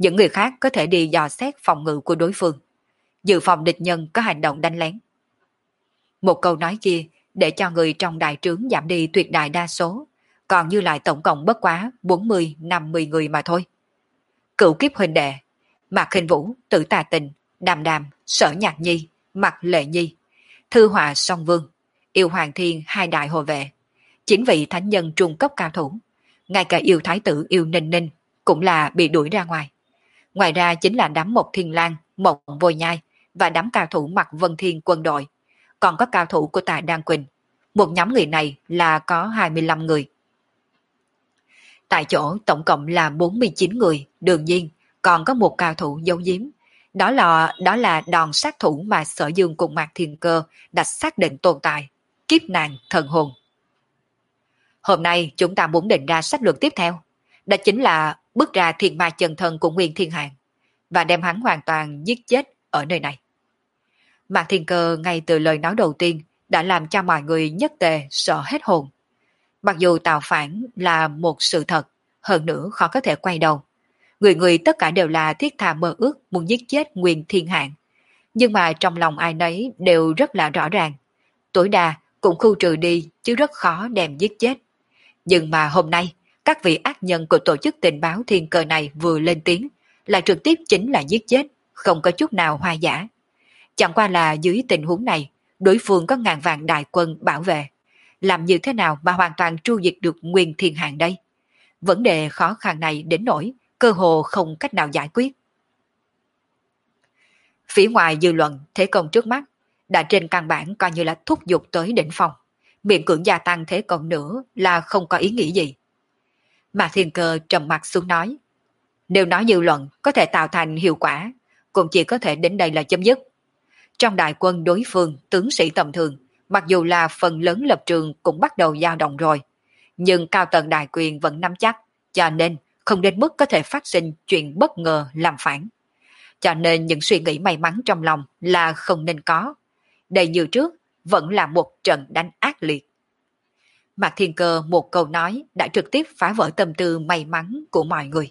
Những người khác có thể đi dò xét phòng ngự của đối phương, dự phòng địch nhân có hành động đánh lén. Một câu nói kia để cho người trong đại trướng giảm đi tuyệt đại đa số, còn như lại tổng cộng bất quá bốn mươi năm mươi người mà thôi. Cửu kiếp huynh đệ, Mạc Khinh Vũ, Tử Tà Tình, Đàm Đàm, Sở Nhạc Nhi, Mạc Lệ Nhi, Thư Họa Song Vương, Yêu Hoàng Thiên hai đại hộ vệ, chính vị thánh nhân trung cấp cao thủ, ngay cả yêu thái tử Yêu Ninh Ninh cũng là bị đuổi ra ngoài. Ngoài ra chính là đám Mộc Thiên Lang, Mộc Vô Nhai và đám cao thủ mặc Vân Thiên quân đội, còn có cao thủ của Tạ Đan Quỳnh. Một nhóm người này là có hai mươi lăm người. Tại chỗ tổng cộng là bốn mươi chín người, đương nhiên còn có một cao thủ giấu giếm. Đó là đó là đòn sát thủ mà Sở Dương cùng Mạc Thiên Cơ đã xác định tồn tại, kiếp nạn thần hồn. Hôm nay chúng ta muốn định ra sách lược tiếp theo, đó chính là bước ra thiên ma chân thân của Nguyên Thiên Hạng và đem hắn hoàn toàn giết chết ở nơi này. Mạc Thiên Cơ ngay từ lời nói đầu tiên đã làm cho mọi người nhất tề sợ hết hồn. Mặc dù tạo phản là một sự thật, hơn nữa khó có thể quay đầu. Người người tất cả đều là thiết tha mơ ước muốn giết chết Nguyên Thiên Hạng. Nhưng mà trong lòng ai nấy đều rất là rõ ràng. Tối đa cũng khu trừ đi chứ rất khó đem giết chết. Nhưng mà hôm nay, các vị ác nhân của tổ chức tình báo Thiên Cơ này vừa lên tiếng là trực tiếp chính là giết chết, không có chút nào hoa giả. Chẳng qua là dưới tình huống này, đối phương có ngàn vạn đại quân bảo vệ. Làm như thế nào mà hoàn toàn tru diệt được Nguyên Thiên Hạng đây? Vấn đề khó khăn này đến nỗi cơ hồ không cách nào giải quyết. Phía ngoài dư luận thế công trước mắt đã trên căn bản coi như là thúc giục tới đỉnh phong. Miễn cưỡng gia tăng thế công nữa là không có ý nghĩ gì. Mà Thiên Cơ trầm mặt xuống nói, nếu nói dư luận có thể tạo thành hiệu quả, cũng chỉ có thể đến đây là chấm dứt. Trong đại quân đối phương, tướng sĩ tầm thường, mặc dù là phần lớn lập trường cũng bắt đầu dao động rồi, nhưng cao tầng đại quyền vẫn nắm chắc, cho nên không đến mức có thể phát sinh chuyện bất ngờ làm phản. Cho nên những suy nghĩ may mắn trong lòng là không nên có. Đây như trước, vẫn là một trận đánh ác liệt. Mạc Thiên Cơ một câu nói đã trực tiếp phá vỡ tâm tư may mắn của mọi người.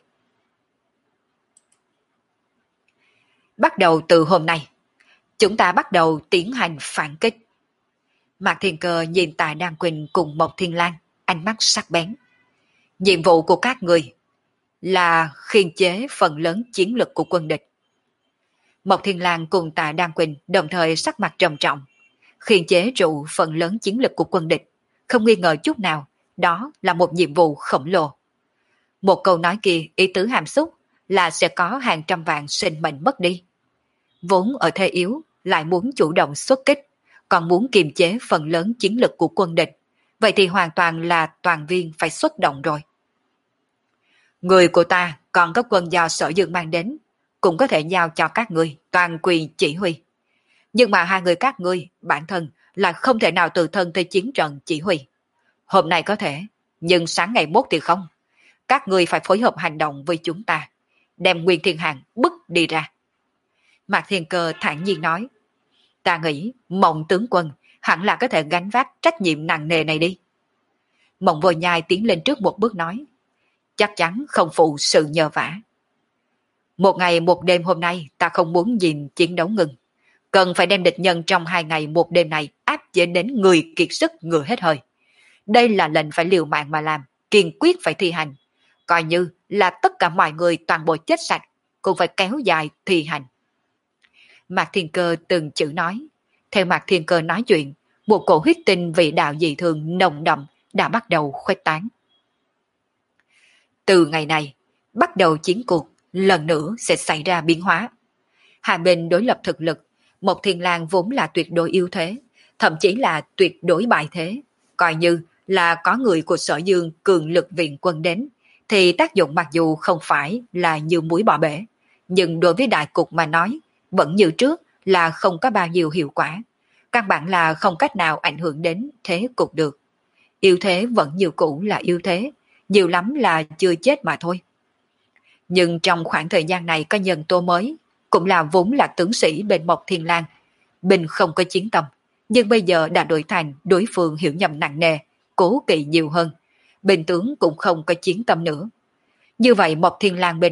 Bắt đầu từ hôm nay, chúng ta bắt đầu tiến hành phản kích. Mạc Thiên Cơ nhìn Tạ Đan Quỳnh cùng Mộc Thiên Lang, ánh mắt sắc bén. Nhiệm vụ của các người là khiên chế phần lớn chiến lực của quân địch. Mộc Thiên Lang cùng Tạ Đan Quỳnh đồng thời sắc mặt trầm trọng. Khiên chế trụ phần lớn chiến lực của quân địch, không nghi ngờ chút nào, đó là một nhiệm vụ khổng lồ. Một câu nói kia ý tứ hàm xúc là sẽ có hàng trăm vạn sinh mệnh mất đi. Vốn ở thế yếu, lại muốn chủ động xuất kích, còn muốn kiềm chế phần lớn chiến lực của quân địch, vậy thì hoàn toàn là toàn viên phải xuất động rồi. Người của ta còn có quân do Sở Dương mang đến, cũng có thể giao cho các ngươi toàn quyền chỉ huy. Nhưng mà hai người các ngươi, bản thân là không thể nào tự thân tới chiến trận chỉ huy. Hôm nay có thể, nhưng sáng ngày mốt thì không. Các ngươi phải phối hợp hành động với chúng ta, đem Nguyên Thiên Hạng bức đi ra. Mạc Thiên Cơ thản nhiên nói, ta nghĩ Mộng tướng quân hẳn là có thể gánh vác trách nhiệm nặng nề này đi. Mộng Vô Nhai tiến lên trước một bước nói, chắc chắn không phụ sự nhờ vả. Một ngày một đêm hôm nay ta không muốn nhìn chiến đấu ngừng. Cần phải đem địch nhân trong hai ngày một đêm này áp chế đến người kiệt sức ngựa hết hơi. Đây là lệnh phải liều mạng mà làm, kiên quyết phải thi hành. Coi như là tất cả mọi người toàn bộ chết sạch, cũng phải kéo dài thi hành. Mạc Thiên Cơ từng chữ nói. Theo Mạc Thiên Cơ nói chuyện, một cổ huyết tinh vị đạo dị thường nồng đậm đã bắt đầu khuếch tán. Từ ngày này, bắt đầu chiến cuộc, lần nữa sẽ xảy ra biến hóa. Hai bên đối lập thực lực, Mộc Thiên Lang vốn là tuyệt đối yếu thế, thậm chí là tuyệt đối bại thế. Coi như là có người của Sở Dương cường lực viện quân đến, thì tác dụng mặc dù không phải là như muối bỏ bể, nhưng đối với đại cục mà nói, vẫn như trước là không có bao nhiêu hiệu quả. Căn bản là không cách nào ảnh hưởng đến thế cục được. Yếu thế vẫn như cũ là yếu thế, nhiều lắm là chưa chết mà thôi. Nhưng trong khoảng thời gian này có nhân tố mới, cũng là vốn là tướng sĩ bên Mộc Thiên Lang. Bình không có chiến tâm, nhưng bây giờ đã đổi thành đối phương hiểu nhầm nặng nề, cố kỵ nhiều hơn. Bình tướng cũng không có chiến tâm nữa. Như vậy Mộc Thiên Lang bên này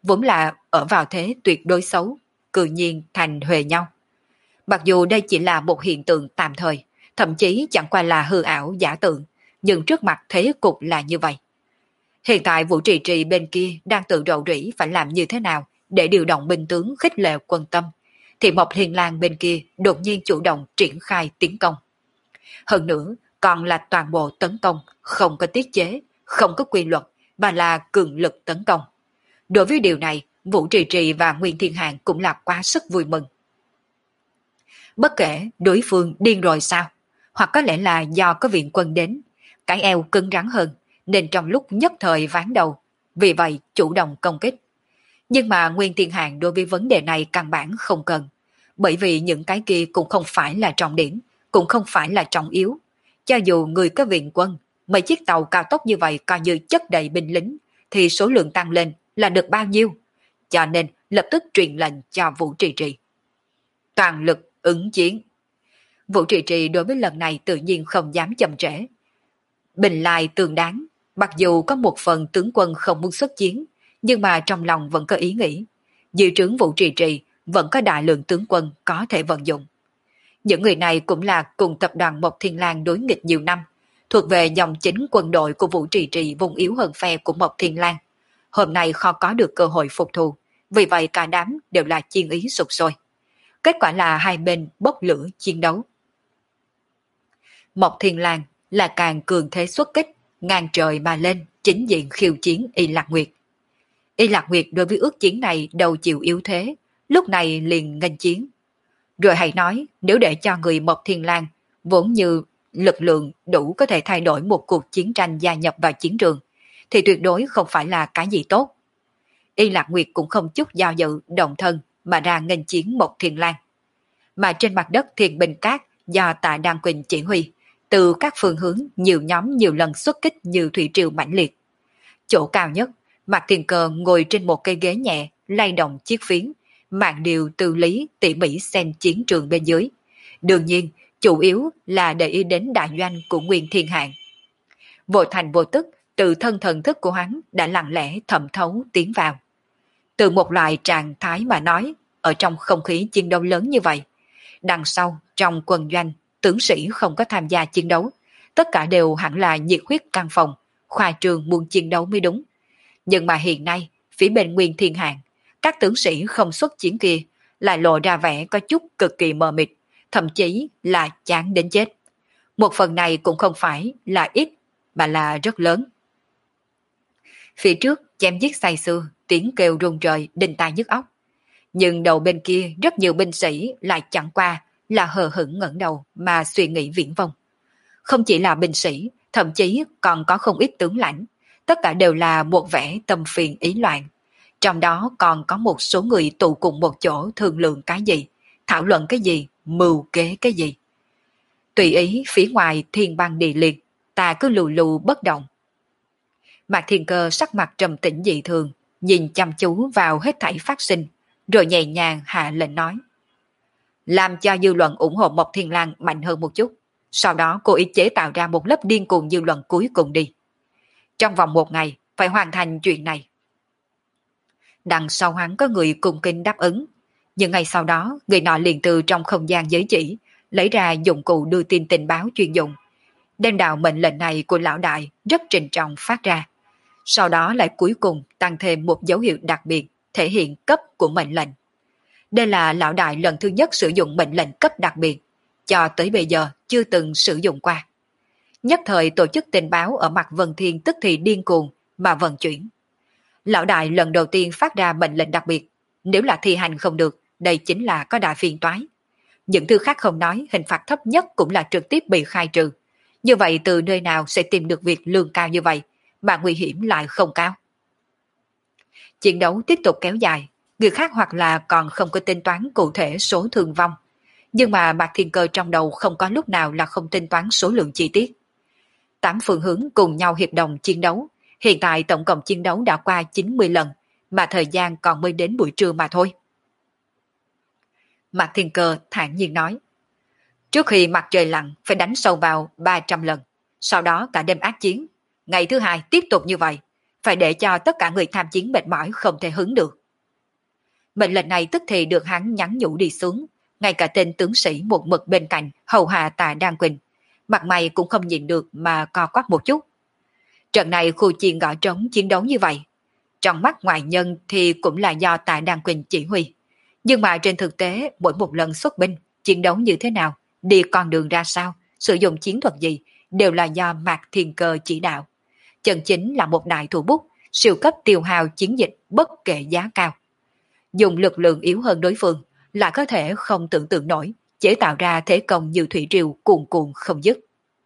vốn là ở vào thế tuyệt đối xấu, cự nhiên thành huề nhau. Mặc dù đây chỉ là một hiện tượng tạm thời, thậm chí chẳng qua là hư ảo giả tượng, nhưng trước mặt thế cục là như vậy. Hiện tại Vũ Trì Trì bên kia đang tự rầu rĩ phải làm như thế nào để điều động binh tướng khích lệ quân tâm, thì Mộc Thiên Lang bên kia đột nhiên chủ động triển khai tiến công. Hơn nữa, còn là toàn bộ tấn công, không có tiết chế, không có quy luật, mà là cường lực tấn công. Đối với điều này, Vũ Trì Trì và Nguyên Thiên Hạng cũng là quá sức vui mừng. Bất kể đối phương điên rồi sao, hoặc có lẽ là do có viện quân đến, cái eo cứng rắn hơn, nên trong lúc nhất thời ván đầu, vì vậy chủ động công kích. Nhưng mà Nguyên Thiên Hạng đối với vấn đề này căn bản không cần, bởi vì những cái kia cũng không phải là trọng điểm, cũng không phải là trọng yếu. Cho dù người có viện quân, mấy chiếc tàu cao tốc như vậy coi như chất đầy binh lính, thì số lượng tăng lên là được bao nhiêu? Cho nên lập tức truyền lệnh cho Vũ Trì Trì. Toàn lực ứng chiến. Vũ Trì Trì đối với lần này tự nhiên không dám chậm trễ. Bình lai tương đáng, mặc dù có một phần tướng quân không muốn xuất chiến, nhưng mà trong lòng vẫn có ý nghĩ. Dự trướng Vũ Trì Trì vẫn có đại lượng tướng quân có thể vận dụng. Những người này cũng là cùng tập đoàn Mộc Thiên Lang đối nghịch nhiều năm, thuộc về dòng chính quân đội của Vũ Trì Trì vùng yếu hơn phe của Mộc Thiên Lang. Hôm nay khó có được cơ hội phục thù, vì vậy cả đám đều là chiên ý sục sôi. Kết quả là hai bên bốc lửa chiến đấu. Mộc Thiên Lang là càng cường thế xuất kích, ngang trời mà lên, chính diện khiêu chiến Y Lạc Nguyệt. Y Lạc Nguyệt đối với ước chiến này đầu chịu yếu thế, lúc này liền nghênh chiến. Rồi hãy nói, nếu để cho người Mộc Thiên Lang vốn như lực lượng đủ có thể thay đổi một cuộc chiến tranh gia nhập vào chiến trường, thì tuyệt đối không phải là cái gì tốt. Y Lạc Nguyệt cũng không chút do dự động thân mà ra nghênh chiến Mộc Thiên Lang. Mà trên mặt đất Thiên Bình Cát do Tạ Đan Quỳnh chỉ huy, từ các phương hướng nhiều nhóm nhiều lần xuất kích như thủy triều mãnh liệt. Chỗ cao nhất, Mạc Thiên Cơ ngồi trên một cây ghế nhẹ, lay động chiếc phiến, mạng điều từ lý tỉ mỉ xem chiến trường bên dưới. Đương nhiên, chủ yếu là để ý đến đại doanh của Nguyên Thiên Hạng. Vô thành vô tức, từ thân thần thức của hắn đã lặng lẽ thẩm thấu tiến vào. Từ một loại trạng thái mà nói, ở trong không khí chiến đấu lớn như vậy, đằng sau, trong quân doanh, tướng sĩ không có tham gia chiến đấu, tất cả đều hẳn là nhiệt huyết căng phòng, khoa trường muốn chiến đấu mới đúng. Nhưng mà hiện nay, phía bên Nguyên Thiên Hạng, các tướng sĩ không xuất chiến kia lại lộ ra vẻ có chút cực kỳ mờ mịt, thậm chí là chán đến chết. Một phần này cũng không phải là ít, mà là rất lớn. Phía trước chém giết say sưa, tiếng kêu rung trời, đinh tai nhức óc. Nhưng đầu bên kia rất nhiều binh sĩ lại chẳng qua là hờ hững ngẩng đầu mà suy nghĩ viễn vông. Không chỉ là binh sĩ, thậm chí còn có không ít tướng lãnh, tất cả đều là một vẻ tâm phiền ý loạn. Trong đó còn có một số người tụ cùng một chỗ thương lượng cái gì, thảo luận cái gì, mưu kế cái gì. Tùy ý phía ngoài thiên băng địa liệt, ta cứ lù lù bất động. Mạc Thiên Cơ sắc mặt trầm tĩnh dị thường, nhìn chăm chú vào hết thảy phát sinh, rồi nhẹ nhàng hạ lệnh nói. Làm cho dư luận ủng hộ Mộc Thiên Lang mạnh hơn một chút, sau đó cô ý chế tạo ra một lớp điên cuồng dư luận cuối cùng đi. Trong vòng một ngày, phải hoàn thành chuyện này. Đằng sau hắn có người cùng kinh đáp ứng, nhưng ngày sau đó, người nọ liền từ trong không gian giới chỉ, lấy ra dụng cụ đưa tin tình báo chuyên dụng, đem đạo mệnh lệnh này của lão đại rất trình trọng phát ra. Sau đó lại cuối cùng tăng thêm một dấu hiệu đặc biệt thể hiện cấp của mệnh lệnh. Đây là lão đại lần thứ nhất sử dụng mệnh lệnh cấp đặc biệt, cho tới bây giờ chưa từng sử dụng qua. Nhất thời tổ chức tình báo ở mặt Vân Thiên tức thì điên cuồng mà vận chuyển. Lão đại lần đầu tiên phát ra mệnh lệnh đặc biệt, nếu là thi hành không được, đây chính là có đại phiền toái. Những thứ khác không nói, hình phạt thấp nhất cũng là trực tiếp bị khai trừ. Như vậy từ nơi nào sẽ tìm được việc lương cao như vậy, mà nguy hiểm lại không cao. Chiến đấu tiếp tục kéo dài, người khác hoặc là còn không có tính toán cụ thể số thương vong. Nhưng mà Mạc Thiên Cơ trong đầu không có lúc nào là không tính toán số lượng chi tiết. Tám phương hướng cùng nhau hiệp đồng chiến đấu, hiện tại tổng cộng chiến đấu đã qua chín mươi lần, mà thời gian còn mới đến buổi trưa mà thôi. Mạc Thiên Cơ thản nhiên nói, trước khi mặt trời lặn phải đánh sâu vào ba trăm lần, sau đó cả đêm ác chiến. Ngày thứ hai tiếp tục như vậy, phải để cho tất cả người tham chiến mệt mỏi không thể hứng được. Mệnh lệnh này tức thì được hắn nhắn nhủ đi xuống, ngay cả tên tướng sĩ một mực bên cạnh hầu hạ Tạ Đan Quỳnh, mặt mày cũng không nhìn được mà co quắp một chút. Trận này khu chiên gõ trống chiến đấu như vậy, trong mắt ngoại nhân thì cũng là do Tạ Đan Quỳnh chỉ huy, nhưng mà trên thực tế mỗi một lần xuất binh, chiến đấu như thế nào, đi con đường ra sao, sử dụng chiến thuật gì, đều là do Mạc Thiên Cơ chỉ đạo. Chân chính là một đại thủ bút, siêu cấp tiêu hao chiến dịch bất kể giá cao. Dùng lực lượng yếu hơn đối phương, là có thể không tưởng tượng nổi, chế tạo ra thế công như thủy triều cuồn cuộn không dứt.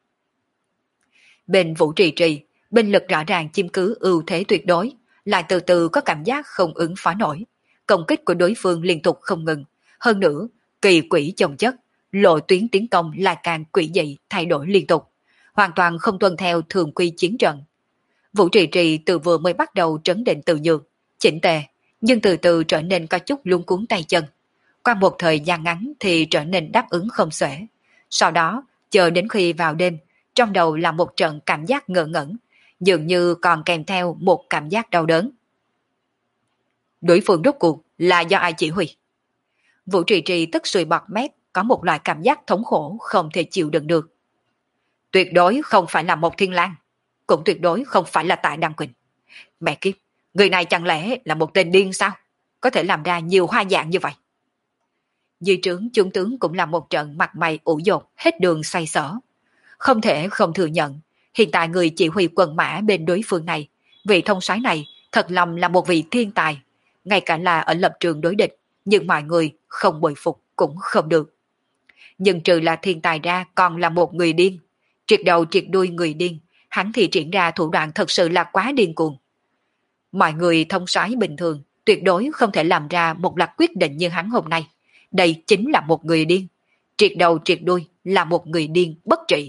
Bên Vũ Trì Trì, binh lực rõ ràng chiếm cứ ưu thế tuyệt đối, lại từ từ có cảm giác không ứng phó nổi. Công kích của đối phương liên tục không ngừng. Hơn nữa, kỳ quỷ chồng chất, lộ tuyến tiến công lại càng quỷ dị thay đổi liên tục, hoàn toàn không tuân theo thường quy chiến trận. Vũ Trì Trì từ vừa mới bắt đầu trấn định tự nhược, chỉnh tề, nhưng từ từ trở nên có chút luống cuốn tay chân. Qua một thời gian ngắn thì trở nên đáp ứng không xuể. Sau đó, chờ đến khi vào đêm, trong đầu là một trận cảm giác ngơ ngẩn, dường như còn kèm theo một cảm giác đau đớn. Đối phương rốt cuộc là do ai chỉ huy? Vũ Trì Trì tức sùi bọt mép, có một loại cảm giác thống khổ không thể chịu đựng được. Tuyệt đối không phải là một Thiên Lang, cũng tuyệt đối không phải là Tạ Đan Quỳnh. Mẹ kiếp, người này chẳng lẽ là một tên điên sao? Có thể làm ra nhiều hoa dạng như vậy. Dưới trướng trung tướng cũng là một trận mặt mày ủ dột, hết đường xoay sở. Không thể không thừa nhận, hiện tại người chỉ huy quần mã bên đối phương này, vị thông soái này thật lòng là một vị thiên tài. Ngay cả là ở lập trường đối địch, nhưng mọi người không bội phục cũng không được. Nhưng trừ là thiên tài ra còn là một người điên. Triệt đầu triệt đuôi người điên, hắn thì triển ra thủ đoạn thật sự là quá điên cuồng. Mọi người thông soái bình thường tuyệt đối không thể làm ra một loạt quyết định như hắn hôm nay. Đây chính là một người điên. Triệt đầu triệt đuôi là một người điên bất trị.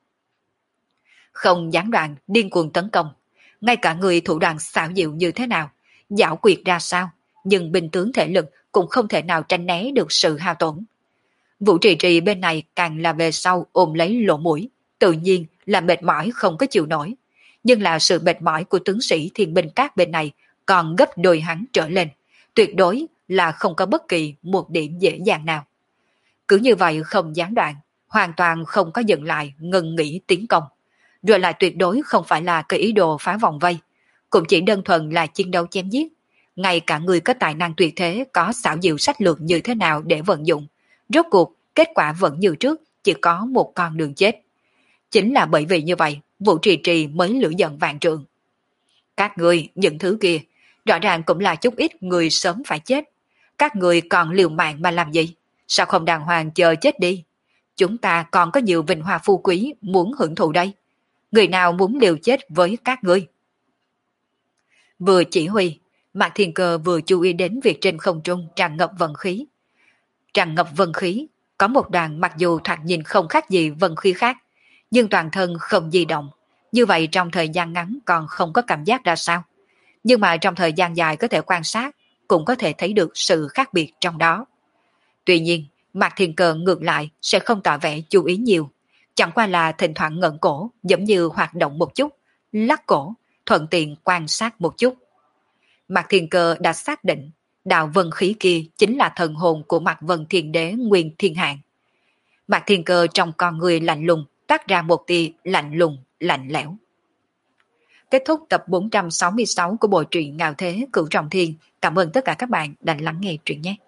Không gián đoạn điên cuồng tấn công. Ngay cả người thủ đoạn xảo diệu như thế nào, giảo quyệt ra sao, nhưng binh tướng thể lực cũng không thể nào tránh né được sự hao tổn. Vũ Trì Trì bên này càng là về sau ôm lấy lỗ mũi, tự nhiên là mệt mỏi không có chịu nổi. Nhưng là sự mệt mỏi của tướng sĩ Thiên Binh Các bên này còn gấp đôi hắn trở lên, tuyệt đối là không có bất kỳ một điểm dễ dàng nào. Cứ như vậy không gián đoạn, hoàn toàn không có dừng lại ngừng nghỉ tiến công, rồi lại tuyệt đối không phải là cái ý đồ phá vòng vây, cũng chỉ đơn thuần là chiến đấu chém giết. Ngay cả người có tài năng tuyệt thế, có xảo diệu sách lược như thế nào để vận dụng, rốt cuộc kết quả vẫn như trước, chỉ có một con đường chết. Chính là bởi vì như vậy, Vũ Trì Trì mới lửa giận vạn trượng. Các người, những thứ kia, rõ ràng cũng là chút ít người sớm phải chết. Các người còn liều mạng mà làm gì? Sao không đàng hoàng chờ chết đi? Chúng ta còn có nhiều vinh hoa phú quý muốn hưởng thụ đây. Người nào muốn liều chết với các ngươi? Vừa chỉ huy, Mạc Thiên Cơ vừa chú ý đến việc trên không trung tràn ngập vân khí. Tràn ngập vân khí, có một đoàn mặc dù thoạt nhìn không khác gì vân khí khác, nhưng toàn thân không di động. Như vậy trong thời gian ngắn còn không có cảm giác ra sao. Nhưng mà trong thời gian dài có thể quan sát, cũng có thể thấy được sự khác biệt trong đó. Tuy nhiên, Mạc Thiên Cơ ngược lại sẽ không tỏ vẻ chú ý nhiều. Chẳng qua là thỉnh thoảng ngẩng cổ, giống như hoạt động một chút, lắc cổ, thuận tiện quan sát một chút. Mạc Thiên Cơ đã xác định, đạo vân khí kia chính là thần hồn của Mạc Vân Thiên Đế Nguyên Thiên Hạng. Mạc Thiên Cơ trong con người lạnh lùng, tác ra một tia lạnh lùng, lạnh lẽo. Kết thúc tập bốn trăm sáu mươi sáu của bộ truyện Ngạo Thế Cửu Trọng Thiên. Cảm ơn tất cả các bạn đã lắng nghe truyện nhé.